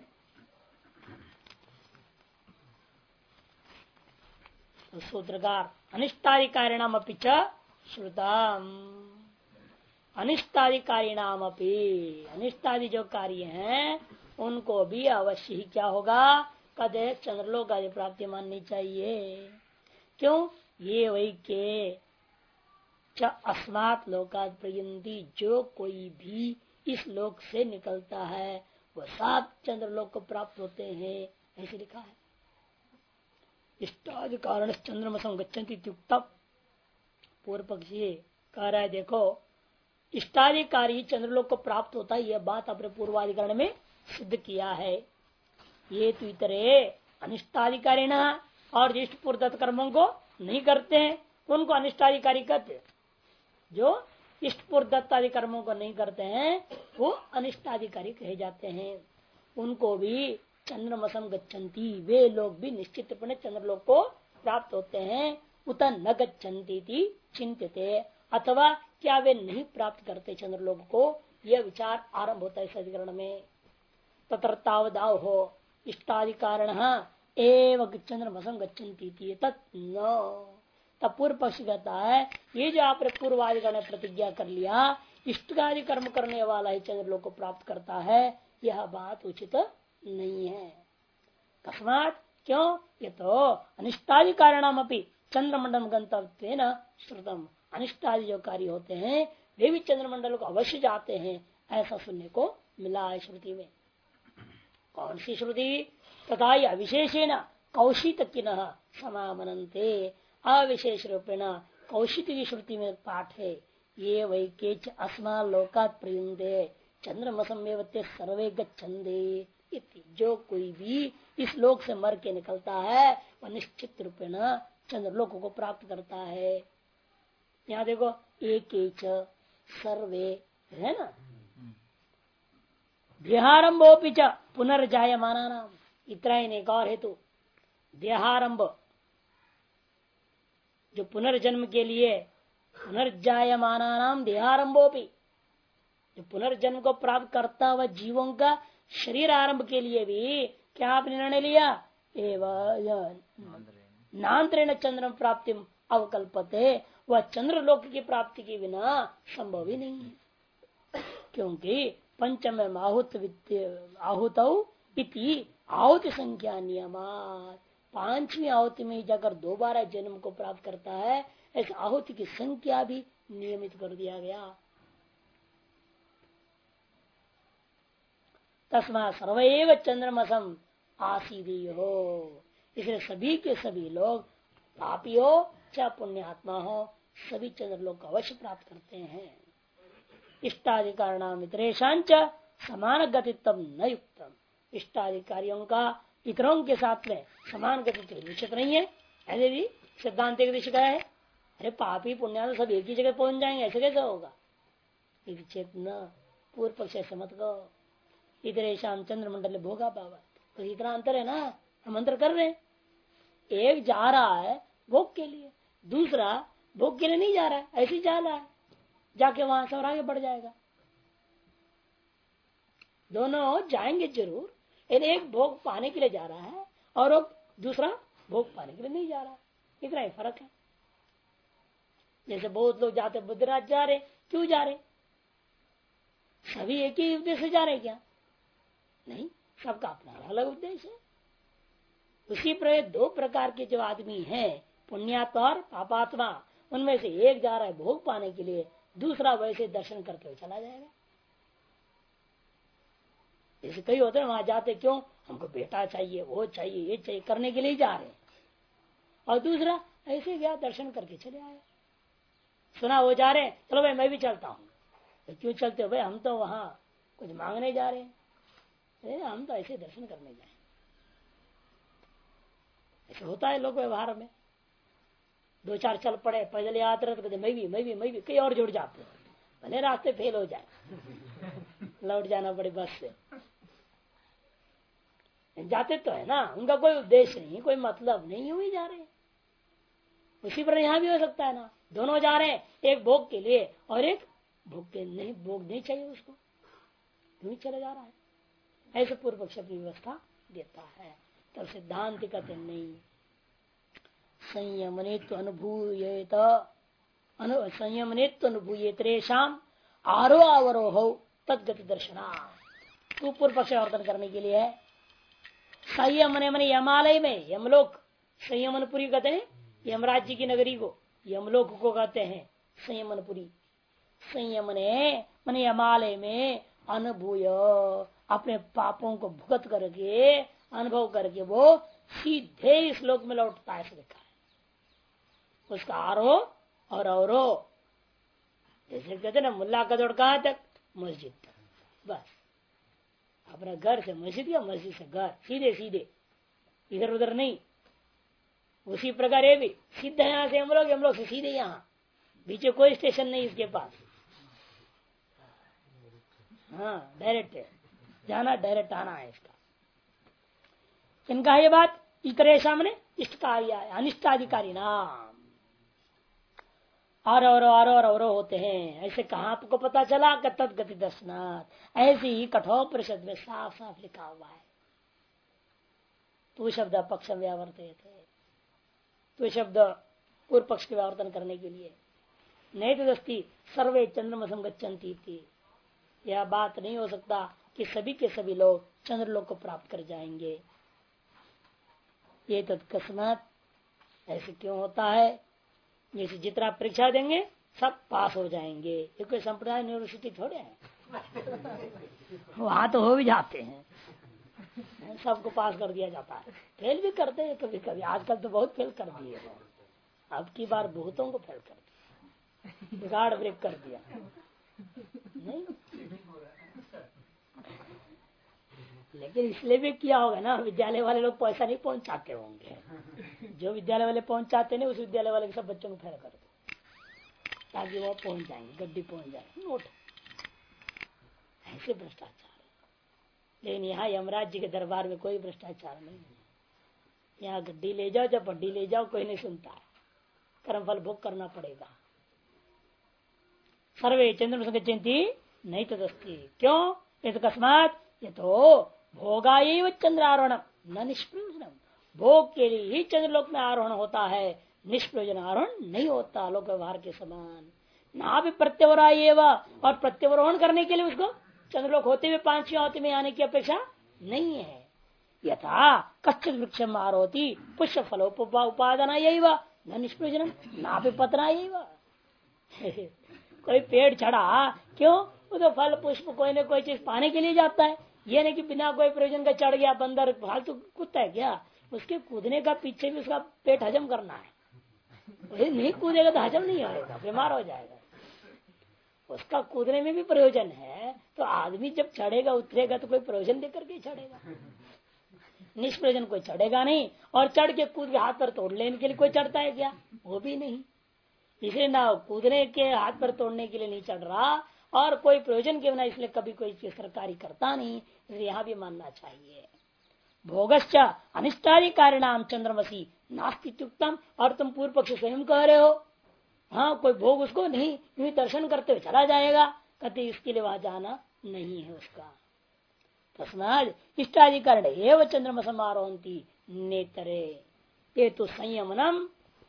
तो सूत्रकार अनिष्टाधिकारिणाम अपि च श्रुताम, अनिष्टाधिकारिणाम अपि, अनिष्टादि जो कार्य हैं उनको भी अवश्य ही क्या होगा, कदे चंद्रलोक आदि प्राप्ति माननी चाहिए। क्यों? ये वही के अस्मात् लोकात् प्रयंती, जो कोई भी इस लोक से निकलता है वह 7 चंद्रलोक को प्राप्त होते हैं, ऐसे लिखा है। इष्टादि कारण चंद्रमसं गच्छन्ति इत्युक्तम्। पूर्व पक्षी कह रहा है देखो इष्टादि कार्य चंद्रलोक को प्राप्त होता है, यह बात अपने पूर्वाधिकरण में सिद्ध किया है। ये तो इतरे अनिष्टाधिकारी न, और जो इष्ट पूर्वदत्त कर्मों को नहीं करते हैं उनको अनिष्टाधिकारी कहते हैं। जो इष्ट पूर्वदत्तादि कर्मों को नहीं करते हैं वो अनिष्टाधिकारी कहे जाते हैं। उनको भी चंद्रमसम गच्छन्ति, वे लोग भी निश्चित रूप में चंद्रलोक को प्राप्त होते हैं। उत न गच्छन्ति चिंतते, अथवा क्या वे नहीं प्राप्त करते चंद्रलोक को, यह विचार आरंभ होता है इस अधिकरण में। तत्र तावदाव हो इष्टाधिकारण एवं चंद्रमसम गच्छन्ति तत् न। तब पूर्व पक्ष कहता है ये जो आपने पूर्वाधिकरण ने प्रतिज्ञा कर लिया इष्टकादि कर्म करने वाला ही चंद्रलोक को प्राप्त करता है, यह बात उचित नहीं है। कस्मात क्यों, ये तो अनिष्टाधिकारिणाम अपनी चंद्रमंडल गंतव्य श्रुतम, अनिष्टादि जो कार्य होते हैं वे भी चंद्रमंडल को अवश्य जाते हैं, ऐसा सुनने को मिला है श्रुति में। कौन सी श्रुति, तथा अविशेषेण कौशितकिन समामनन्ते, अविशेष रूपेण कौशिक की श्रुति में पाठ है। ये वै केच अस्मा लोकात् प्रयुंदे चंद्रमसमेवते सर्वे गच्छन्ते, जो कोई भी इस लोक से मर के निकलता है वह निश्चित रूपेण चंद्रलोक को प्राप्त करता है। यहाँ देखो एक सर्वे है ना, देहारंभोपि च पुनर्जायमाना नाम, इतना ही एक और हेतु, देहारंभ जो पुनर्जन्म के लिए, पुनर्जायमाना नाम देहारंभोपि, जो पुनर्जन्म को प्राप्त करता हुआ जीवों का शरीर आरंभ के लिए भी क्या आपने निर्णय लिया, एवं नान्तरेण चंद्र प्राप्ति अवकल्पते, वह चंद्रलोक की प्राप्ति के बिना संभव ही नहीं है। क्योंकि पंचम आहुत इति आहुति संख्या नियमात, पांचवी आहुति में जाकर दोबारा जन्म को प्राप्त करता है, ऐसे आहुति की संख्या भी नियमित कर दिया गया। तस्मा सर्वैव चंद्रमसम आसीदेय हो, इसलिए सभी के सभी लोग पापी हो चाहे पुण्यात्मा हो सभी चंद्रलोक को अवश्य प्राप्त करते हैं। इष्टाधिकारिणाम इतरेशांच समान गतित्व न युक्तम, इष्टाधिकारियों का इतरों के साथ में समान गतित्व निश्चित नहीं है। ऐसे भी सिद्धांत का है, अरे पापी पुण्यात्मा सब एक ही जगह पहुंच जाएंगे, ऐसे कैसे होगा। चेत न पूर्व पक्ष ऐसे मत कहो, इतरेशाम चंद्रमंडल भोगा पावा, तो इतना अंतर है ना, हम अंतर कर रहे हैं। एक जा रहा है भोग के लिए, दूसरा भोग के लिए नहीं जा रहा है, ऐसे ही जा रहा है, जाके वहां से और आगे बढ़ जाएगा। दोनों जाएंगे जरूर, एक भोग पाने के लिए जा रहा है और दूसरा भोग पाने के लिए नहीं जा रहा, इतना ही फर्क है। जैसे बहुत लोग जाते बुद्धराज जा रहे, क्यों जा रहे, सभी एक ही उद्देश्य से जा रहे क्या, नहीं, सबका अपना अलग उद्देश्य है। उसी प्रकार दो प्रकार के जो आदमी हैं, पुण्यात्मा और पापात्मा, उनमें से एक जा रहा है भोग पाने के लिए, दूसरा वैसे दर्शन करके वो चला जाएगा। जैसे कई होते हैं वहां जाते क्यों, हमको बेटा चाहिए, वो चाहिए, ये चाहिए, करने के लिए जा रहे हैं, और दूसरा ऐसे गया दर्शन करके चले आए। सुना वो जा रहे हैं, चलो भाई मैं भी चलता हूँ। तो क्यों चलते हो भाई, हम तो वहां कुछ मांगने जा रहे हैं, हम तो ऐसे दर्शन करने जाए। ऐसे होता है लोग व्यवहार में, दो चार चल पड़े, पैदल यात्रा तो मैं भी कई और जुड़ जाते हैं, भले रास्ते फेल हो जाए लौट जाना पड़े बस से। जाते तो है ना, उनका कोई उद्देश्य नहीं, कोई मतलब नहीं, हुई जा रहे। उसी पर यहाँ भी हो सकता है ना, दोनों जा रहे हैं, एक भोग के लिए और एक भोग के नहीं, भोग नहीं चाहिए उसको, क्यों चले जा रहा है। ऐसे पूर्व पक्ष अपनी व्यवस्था देता है। तब सिद्धांत कहते नहीं, संयमनेत्व अनुभूयेत, संयमनेत्व अनुभूयेतरेशाम आरोह तद्गति दर्शना। तो पूर्व पक्ष वर्तन करने के लिए है। संयमने मन यमालय में, यमलोक संयमनपुरी कहते हैं, यमराज्य की नगरी को यमलोक को कहते हैं संयमनपुरी। संयमने मन यमालय में अनुभूय, अपने पापों को भुगत करके अनुभव करके वो सीधे इस लोक में लौटता है, लिखा है। उसका आरोह और अवरोह, जैसे कहते ना मुल्ला का दौड़ कहां तक, मस्जिद तक, बस अपना घर से मस्जिद या मस्जिद से घर, सीधे सीधे इधर उधर नहीं। उसी प्रकार ये भी सीधा यहाँ से हम लोग से सीधे यहाँ, बीच में कोई स्टेशन नहीं इसके पास। हाँ डायरेक्ट है, जाना डायरेक्ट आना है इसका। इनका ये बात इतरेशा मैंने इष्टकारी अनिष्टाधिकारी नाम और होते हैं। ऐसे कहाँ आपको पता चला? तद गति दर्शनाथ, ऐसे ही कठोर परिषद में साफ साफ लिखा हुआ है। तो शब्द पक्ष व्यावर्त थे, तो शब्द पूर्व पक्ष के व्यावर्तन करने के लिए। नहीं तो दस्ती सर्वे चंद्रमसम गच्छन्ति थी, यह बात नहीं हो सकता कि सभी के सभी लोग चंद्रलोक को प्राप्त कर जाएंगे। ये तत्कस्मात ऐसे क्यों होता है? जैसे जितना परीक्षा देंगे सब पास हो जाएंगे, ये कोई संप्रदाय यूनिवर्सिटी थोड़े है, वहां तो हो भी जाते हैं, सबको पास कर दिया जाता है। फेल भी करते हैं कभी कभी, आजकल तो बहुत फेल कर दिए, अब की बार बहुतों को फेल कर दिया, बिगाड़ ब्रेक कर दिया। नहीं लेकिन इसलिए भी किया होगा ना, विद्यालय वाले लोग पैसा नहीं पहुंचाते होंगे, जो विद्यालय वाले पहुंचाते नहीं उस विद्यालय वाले के सब बच्चों को फेल कर दो ताकि वो पहुंच जाएंगे, गड्डी पहुंच जाएंगे, नोट। ऐसे भ्रष्टाचार। लेकिन यहाँ यमराज जी के दरबार में कोई भ्रष्टाचार नहीं है। यहाँ गड्डी ले जाओ, जब बड्डी ले जाओ, कोई नहीं सुनता है, कर्मफल भोग करना पड़ेगा। सर्वे चंद्र चिंती नहीं तो दस्ती, क्यों? ये तो अकस्मात, ये तो भोगा एवं चंद्र आरोहण न निष्प्रयोजन, भोग के लिए ही चंद्रलोक में आरोहण होता है, निष्प्रयोजन आरोहण नहीं होता लोक व्यवहार के समान। ना भी प्रत्यवराय और प्रत्यवरोहण करने के लिए उसको चंद्रलोक होते हुए 5 होते में आने की अपेक्षा नहीं है। यथा कच्चित वृक्ष आरोती पुष्प फलोपादना यही न निष्प्रयोजन ना भी पतना यही कोई पेड़ चढ़ा, क्यों? वो तो फल पुष्प कोई न कोई चीज पाने के लिए जाता है, ये नहीं कि बिना कोई प्रयोजन का चढ़ गया बंदर, फालतू कुत्ता है क्या? उसके कूदने का पीछे भी उसका पेट हजम करना है, वही नहीं कूदेगा तो हजम नहीं होगा, बीमार हो जाएगा। उसका कूदने में भी प्रयोजन है, तो आदमी जब चढ़ेगा उतरेगा तो कोई प्रयोजन लेकर के चढ़ेगा, निष्प्रयोजन कोई चढ़ेगा नहीं। और चढ़ के कूद के हाथ पर तोड़ लेने के लिए कोई चढ़ता है क्या? वो भी नहीं। इसलिए ना कूदने के हाथ पर तोड़ने के लिए नहीं चढ़ रहा और कोई प्रयोजन के बिना इसलिए कभी कोई चीज सरकारी करता नहीं, इसलिए यहाँ भी मानना चाहिए। भोगश्च अनिष्टादि कारिणाम चंद्रमसी नास्तित्युक्तम, और तुम पूर्व पक्ष स्वयं कह रहे हो हाँ कोई भोग उसको नहीं, यूं दर्शन करते हुए चला जाएगा, कहते इसके लिए वहां जाना नहीं है उसका। तस्माद इष्टादि कारण एवं चंद्रमसम आरोहंती नेतरे, ये तो संयमनम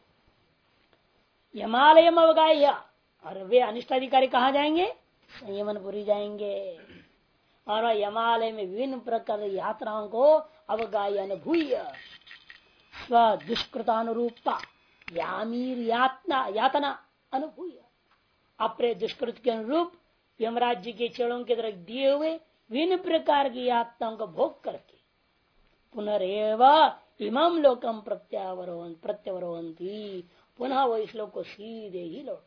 यमालयम अवगाह्य, और वे अनिष्टाधिकारी कहाँ जाएंगे? संयमनपुरी जाएंगे। और यमालय में विभिन्न प्रकार यात्राओं को अवगाह्य अनुभूय स्व दुष्कृतानुरूपता यामीर यातना अनुभूय, अपने दुष्कृत के अनुरूप यमराज जी के चरणों के तरफ दिए हुए विभिन्न प्रकार की यातनाओं का भोग करके पुनरेव इमम लोकम प्रत्यवरोहंती, पुनः वो इस लोक को सीधे ही लौटाते।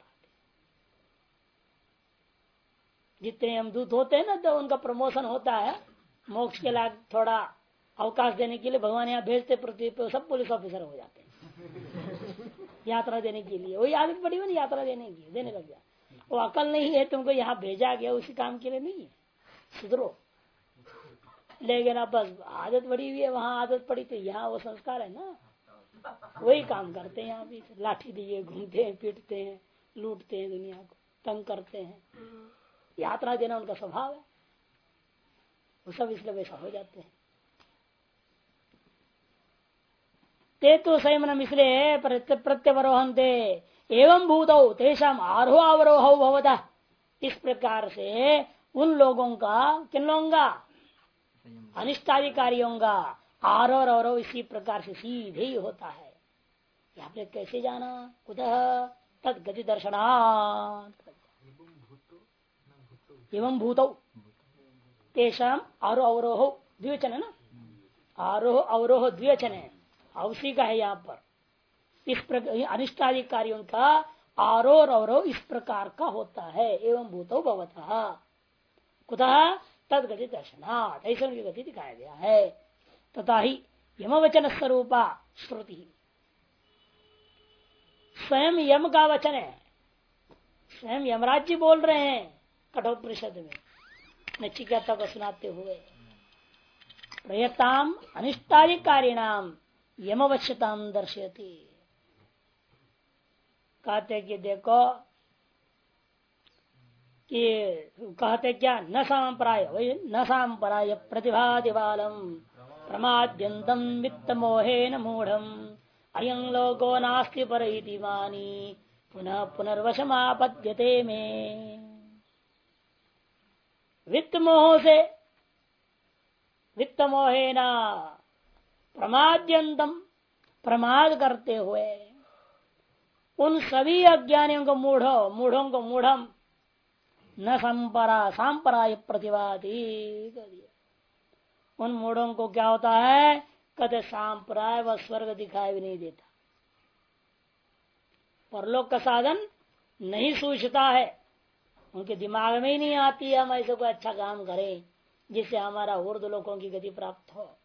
जितने हम दूत होते हैं ना, तो उनका प्रमोशन होता है, मोक्ष के लायक थोड़ा अवकाश देने के लिए भगवान यहाँ भेजते, पृथ्वी पे सब पुलिस ऑफिसर हो जाते हैं यात्रा देने के लिए। वही आदत पड़ी हुई यात्रा देने की, देने लग गया। वो अकल नहीं है, तुमको यहाँ भेजा गया उसी काम के लिए नहीं है, सुधरो। लेकिन अब बस आदत पड़ी हुई है, वहां आदत पड़ी तो यहाँ वो संस्कार है ना, वही काम करते हैं। यहाँ भी लाठी दिए घूमते हैं, पीटते हैं, लूटते हैं, दुनिया को तंग करते हैं। यात्रा देना उनका स्वभाव है, वो सब इसलिए वैसा हो जाते हैं। ते तो संयमनम इसलिए प्रत्यवरोहंते एवं भूतौ तेषाम आरोह अवरोह भवता, इस प्रकार से उन लोगों का, किन लोगों का? अनिष्टाधिकारियों का आरोह अवरोह इसी प्रकार से सीधे ही होता है। यहाँ पे कैसे जाना? कुतः तद गति दर्शनात् एवं भूतौ तेषाम आरोह अवरोह द्विवचन है ना, आरोह अवरोह द्विवचन है, अवसी का है यहाँ पर। इस प्रकार अनिष्टाधिकारियों का आरोह अवरोह इस प्रकार का होता है। एवं भूतौ भवतः कुतः तद गति दर्शनात्, ऐसा उनकी गति दिखाया गया है। तथा ही यमवचन स्वरूपा श्रुति, स्वयं यम का वचन है, स्वयं यमराज जी बोल रहे हैं कठोपनिषद में नचिकेता को सुनाते हुए, प्रयताम अनिष्टाधिकारिणाम यमवश्यताम दर्शयति। कहते कि देखो कि कहते क्या, न सांपराय वही न सांपराय प्रतिभा दिवालम प्रमाद्यंतम वित्त मोहेन मूढ़म अयं लोको नास्ति पर इति मानी पुनः पुनर्वशमापद्यते में। वित्त मोह से, वित्त मोहेना प्रमाद्यंतम प्रमाद करते हुए उन सभी अज्ञानियों को मूढ़ों को मूढ़म न संपरा सांपराय प्रतिवादी, उन मूढ़ों को क्या होता है, कदे सांप्राय व स्वर्ग दिखाई भी नहीं देता, परलोक का साधन नहीं सूझता है, उनके दिमाग में ही नहीं आती है हम ऐसे कोई अच्छा काम करें जिससे हमारा ऊर्ध्व लोकों की गति प्राप्त हो।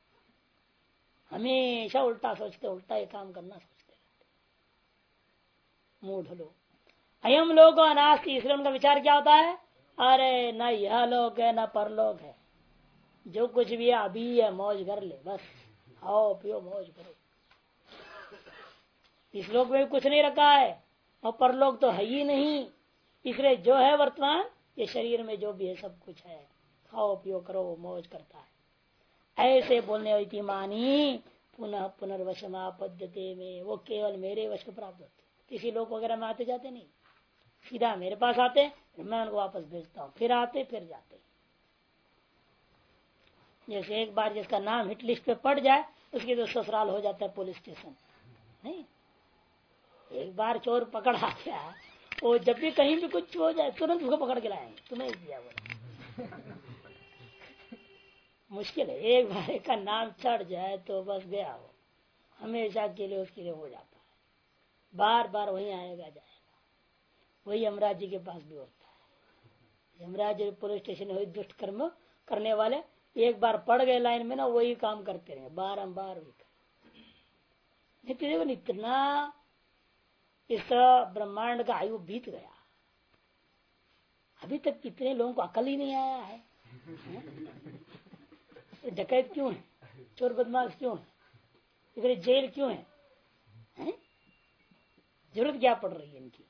हमेशा उल्टा सोचते, उल्टा ये काम करना सोचते रहते मूढ़ लोग। अयम लोग अनास्ति, इसलिए उनका विचार क्या होता है, अरे न यह लोक है न परलोक है, जो कुछ भी है अभी है, मौज कर ले बस, आओ पियो मौज करो। इस लोक में भी कुछ नहीं रखा है और परलोक तो है ही नहीं, इसलिए जो है वर्तमान ये शरीर में जो भी है सब कुछ है, खाओ पियो करो मौज करता है। ऐसे बोलने वाली मानी पुनः पुनर्वशमापद्यते में, वो केवल मेरे वश को प्राप्त होते, किसी लोग वगैरह में आते जाते नहीं, सीधा मेरे पास आते, मैं उनको वापस भेजता हूँ, फिर आते फिर जाते। जैसे एक बार जिसका नाम हिट लिस्ट पे पड़ जाए उसकी तो ससुराल हो जाता है पुलिस स्टेशन। नहीं, एक बार चोर पकड़ आ गया, वो जब भी कहीं भी कुछ हो जाए तुरंत उसको पकड़ के लाएंगे, तुम्हें दिया बोला। मुश्किल है, एक बार का नाम चढ़ जाए तो बस गया, वो हमेशा के लिए उसके लिए हो जाता है, बार बार वही आएगा जाएगा। वही यमराज जी के पास भी होता है, यमराज जी पुलिस स्टेशन में दुष्ट कर्म करने वाले एक बार पड़ गए लाइन में ना, वही काम करते रहे बारंबार भी। लेकिन इतना इस ब्रह्मांड का आयु बीत गया, अभी तक कितने लोगों को अकल ही नहीं आया है। डकैत क्यों है, चोर बदमाश क्यों है, इधर जेल क्यों है? जरूरत क्या पड़ रही है इनकी?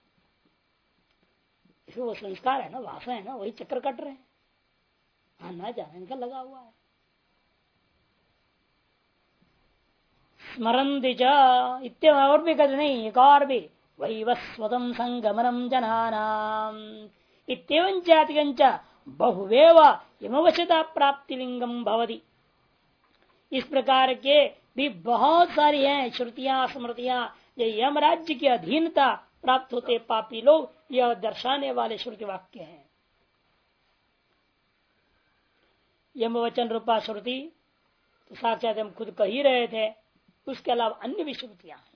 वो संस्कार है ना, वासना है ना, वही चक्कर कट रहे हैं, आना जाना इनका लगा हुआ है। स्मरण इतने और भी कहते नहीं, एक और भी वही वस्वतम संगमनम जनानाम इतम जातिगंच बहुवेव यमवशता प्राप्ति लिंगम भवति। इस प्रकार के भी बहुत सारी हैं श्रुतियां स्मृतियां, ये यम राज्य की अधीनता प्राप्त होते पापी लोग, यह दर्शाने वाले श्रुति वाक्य हैं। यम वचन रूपा श्रुति तो साक्षात हम खुद कह ही रहे थे, उसके अलावा अन्य भी श्रुतियां हैं।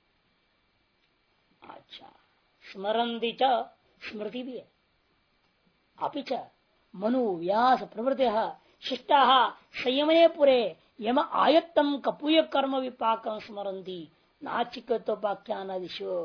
अच्छा, स्मरंदी च स्मृति भी है, अपिच मनु व्यास प्रवृत्ति शिष्टा संयमने पुरे यम आयत्तम कपूय कर्म विपाकम स्मरंती नाचिकोपाख्यानादिशो।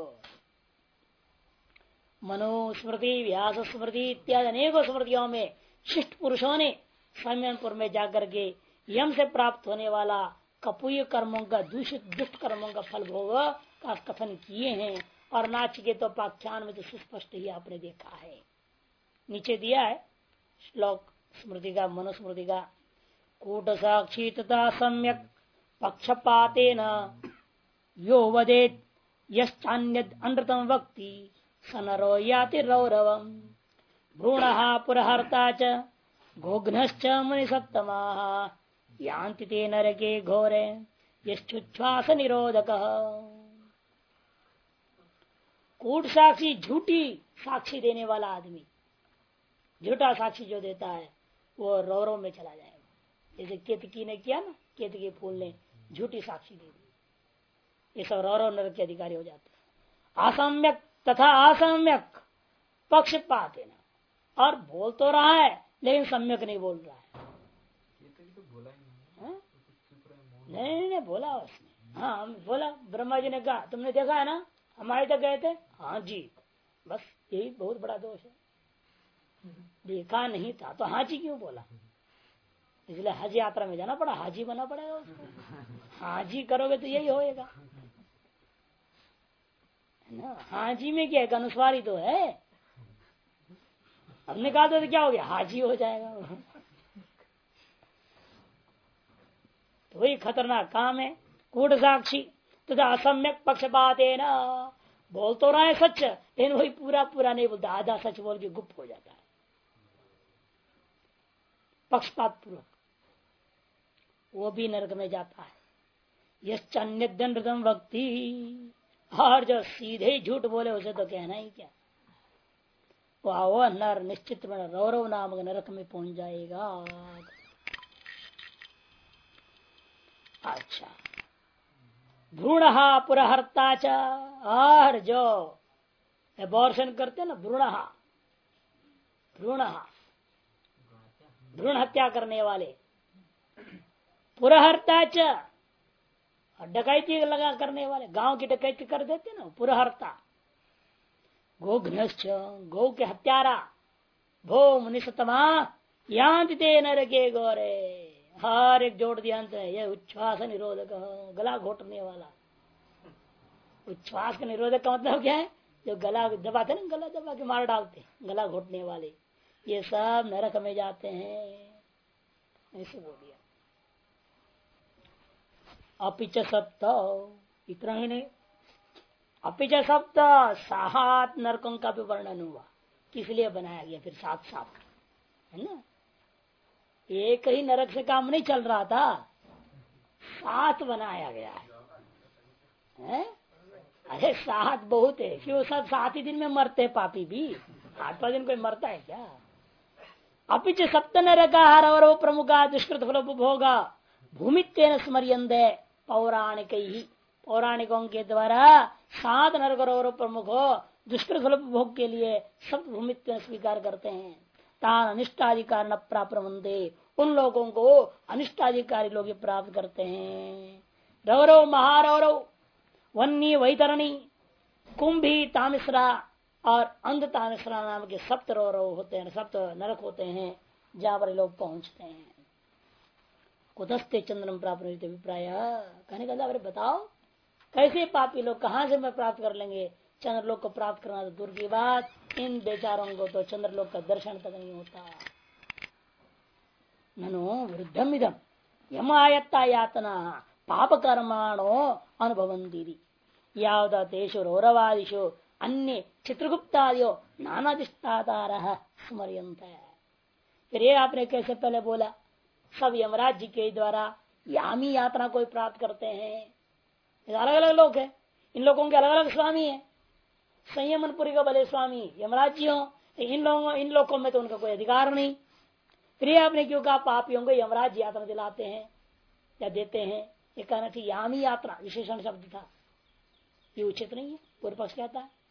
मनु स्मृति व्यास स्मृति इत्यादि अनेकों स्मृतियों में शिष्ट पुरुषों ने संयमपुर में जाकर के यम से प्राप्त होने वाला कपूय कर्मों का, दूषित दुष्ट कर्मों का फल भोग का कथन किए हैं। और नाचिकेतोपाख्यान में तो सुस्पष्ट ही आपने देखा है, नीचे दिया है श्लोक स्मृति का, मनुस्मृति का। कूट साक्षी तथा सम्यक पक्षपातेन यो वदेत यश्चान्यद अनृतम वक्ति सनरो याति रौरवम भ्रूणः पुरहर्ता च घोघ्नश्च मुनिसत्तमाः यान्ति ते नरके घोरे यश्चुच्छ्वास निरोधकः। कूट साक्षी, झूठी साक्षी देने वाला आदमी, झूठा साक्षी जो देता है वो रौरव में चला जाएगा। जैसे केतकी ने किया ना, केतकी फूल ने झूठी साक्षी दे दी, ये सब रौरव नरक के अधिकारी हो जाते हैं। असम्यक तथा असम्यक पक्षपात है ना, और बोल तो रहा है लेकिन सम्यक नहीं बोल रहा है। नहीं बोला उसने। हाँ बोला, ब्रह्मा जी ने कहा तुमने देखा है ना, हमारे तक गए थे। हाँ जी, बस यही बहुत बड़ा दोष है, देखा नहीं था तो हाजी क्यों बोला, इसलिए हज यात्रा में जाना पड़ा, हाजी बना पड़ेगा उसको। हाजी करोगे तो यही होएगा ना। हाजी में क्या है, अनुस्वारी तो है, हमने कहा तो क्या हो गया, हाजी हो जाएगा। तो वही खतरनाक काम है। कूट साक्षी तथा असम्यक पक्षपात है ना, बोल तो रहा है सच, लेकिन वही पूरा पूरा नहीं बोलता, आधा सच बोल के गुप्त हो जाता है, पक्षपात पूर्वक, वो भी नरक में जाता है। यश्चन्यदम व्यक्ति, और जो सीधे ही झूठ बोले उसे तो कहना ही क्या, वो नर निश्चित में रौरव नामक नरक में पहुंच जाएगा। अच्छा, भ्रूण पुरहर्ता च, और जो एबॉर्शन करते ना, भ्रूण हत्या करने वाले, पुरहर्ता च, डकैती लगा करने वाले, गांव की डकैती कर देते ना, पुरहर्ता। गोघ्नश्च, गौ के हत्यारा, भो मुनिषतमा यांति ते नरके गोरे, हर एक जोड़ दिया अंत है। यह उच्छ्वास निरोधक, गला घोटने वाला। उच्छ्वास का निरोधक का मतलब क्या है, जो गला दबाते ना, गला दबा के मार डालते, गला घोटने वाले, ये सब नरक में जाते हैं, ऐसे बोल दिया। अपिच सप्त, इतना ही नहीं, अपिच सप्त सात नरकों का भी वर्णन हुआ, किस लिए बनाया गया फिर सात सात, है ना। एक ही नरक से काम नहीं चल रहा था, सात बनाया गया है? अरे सात बहुत है, क्यों सब सात ही दिन में मरते हैं पापी भी, आठवां दिन कोई मरता है क्या। अपिच सप्त नरका और प्रमुखा दुष्कृत फल उपभोगा भूमित्वेन स्मर्यन्ते पौराणिक ही, पौराणिकों के द्वारा सात नरक और प्रमुख दुष्कृत फल उपभोग के लिए सब भूमित्व स्वीकार करते हैं। तान अनिष्टाधिकार न प्राप्त, उन लोगों को अनिष्टाधिकारी लोग प्राप्त करते हैं। रौरव महारौरव वन्नी वैतरणी कुंभी तामिश्रा और अंध तामिश्रा नाम के सप्त रौरव होते हैं, सप्त नरक होते हैं, जहाँ पर लोग पहुंचते हैं। कुतस्ते चंद्रम प्राप्त अभिप्राय, कहने का अरे बताओ कैसे पापी लोग कहाँ से मैं प्राप्त कर लेंगे, चंद्रलोक को प्राप्त करना तो दूर की बात, इन बेचारों को तो चंद्रलोक का दर्शन तक नहीं होता। ननु वृद्धम इदम यमायत्ता यातना पाप कर्माणो अनुभवन्ति यावदा तेषु रौरवादिषु अन्य चित्रगुप्तादियो नानादिष्टातार स्मर्यन्ते। फिर ये आपने कैसे पहले बोला, सब यमराज जी के द्वारा यामी यात्रा को प्राप्त करते हैं। अलग अलग लोग हैं, इन लोगों के अलग अलग स्वामी है। संयमनपुरी का भले स्वामी यमराज जी हो, इन लोगों में तो उनका कोई अधिकार नहीं। फिर आपने क्यों कहा पापियों को यमराज यात्रा दिलाते हैं या देते हैं, ये कहना ठीक, यामी यात्रा विशेषण शब्द था, ये उचित नहीं है। पूर्व पक्ष कहता है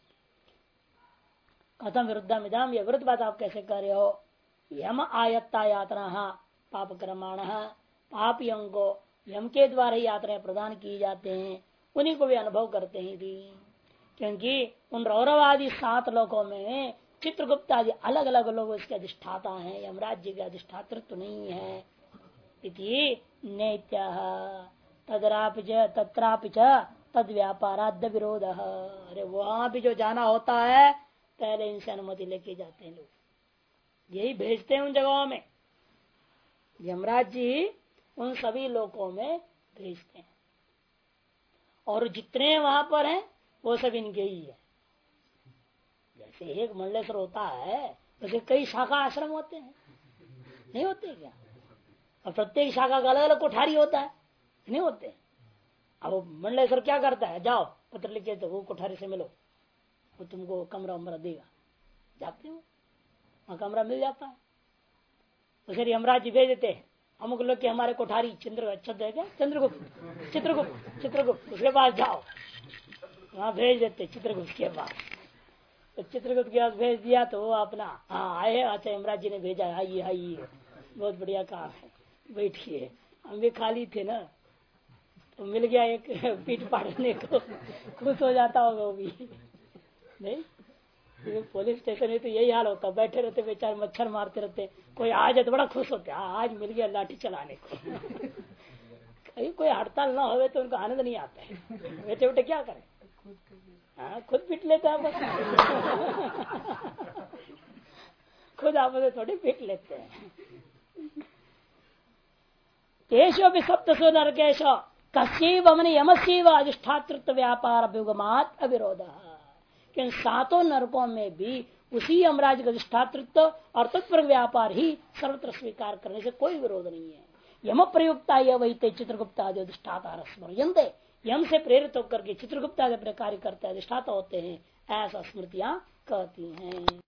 कथम विरुद्धा मिदाम, ये विरुद्ध बात आप कैसे कर रहे हो। यम आयत्ता यात्रा पाप क्रमाण, पापियों को यम के द्वारा ही यात्राएं प्रदान किए जाते हैं, उन्हीं को भी अनुभव करते हैं भी। क्योंकि उन रौरवादी सात लोगों में चित्रगुप्त आदि अलग अलग लोग इसके अधिष्ठाता हैं, यमराज जी के अधिष्ठातृत्व नहीं है। इति नैत्य तत्रापि तद व्यापाराद्य विरोध। अरे वहां भी जो जाना होता है पहले इनसे अनुमति लेके जाते हैं लोग, यही भेजते हैं उन जगहों में, यमराज जी उन सभी लोगों में भेजते हैं। और जितने वहां पर हैं वो सब इनके ही है। जैसे एक मंडलेश्वर होता है वैसे कई शाखा आश्रम होते हैं, नहीं होते क्या। और प्रत्येक शाखा का अलग अलग कोठारी होता है, नहीं होते। अब वो मंडलेश्वर क्या करता है, जाओ पत्र लिखे तो वो कोठारी से मिलो, वो तुमको कमरा उमरा देगा, जाते हो वहां कमरा मिल जाता है। उसे यमराज जी भेज देते हैं अमुक लोग के हमारे कोठारी चित्रगुप्त उसके पास जाओ, वहां भेज देते चित्रगुप्त के पास। तो चित्रगुप्त के पास भेज दिया तो वो अपना हाँ आए, अच्छा यमराज जी ने भेजा, आइए आइए बहुत बढ़िया काम है, बैठिए। हम भी खाली थे ना, मिल गया एक पीठ पाड़ने को, खुश हो जाता होगा वो भी नहीं। पुलिस स्टेशन में तो यही हाल होता, बैठे रहते बेचारे, मच्छर मारते रहते, कोई आ जाए तो बड़ा खुश होते, आज मिल गया लाठी चलाने को। कहीं कोई हड़ताल ना हो तो उनको आनंद नहीं आता है, बैठे उठे क्या करें, हाँ खुद पीट लेते हैं बस। खुद आपस में थोड़ी पीट लेते हैं। केशो भी सप्तसो नरकेश कस्यैव हमने यमस्यैव अधिष्ठातृत्व व्यापार अभ्युगमात अविरोध। कि सातों नरकों में भी उसी यमराज का अधिष्ठातृत्व और तत्पर व्यापार ही सर्वत्र स्वीकार करने से कोई विरोध नहीं है। यम प्रयुक्ता यह वही चित्रगुप्ता आदि अधिष्ठाता स्मृयन्ते, यम से प्रेरित होकर के चित्रगुप्ता आदि अपने कार्य करते अधिष्ठाता होते हैं, ऐसा स्मृतियां कहती हैं।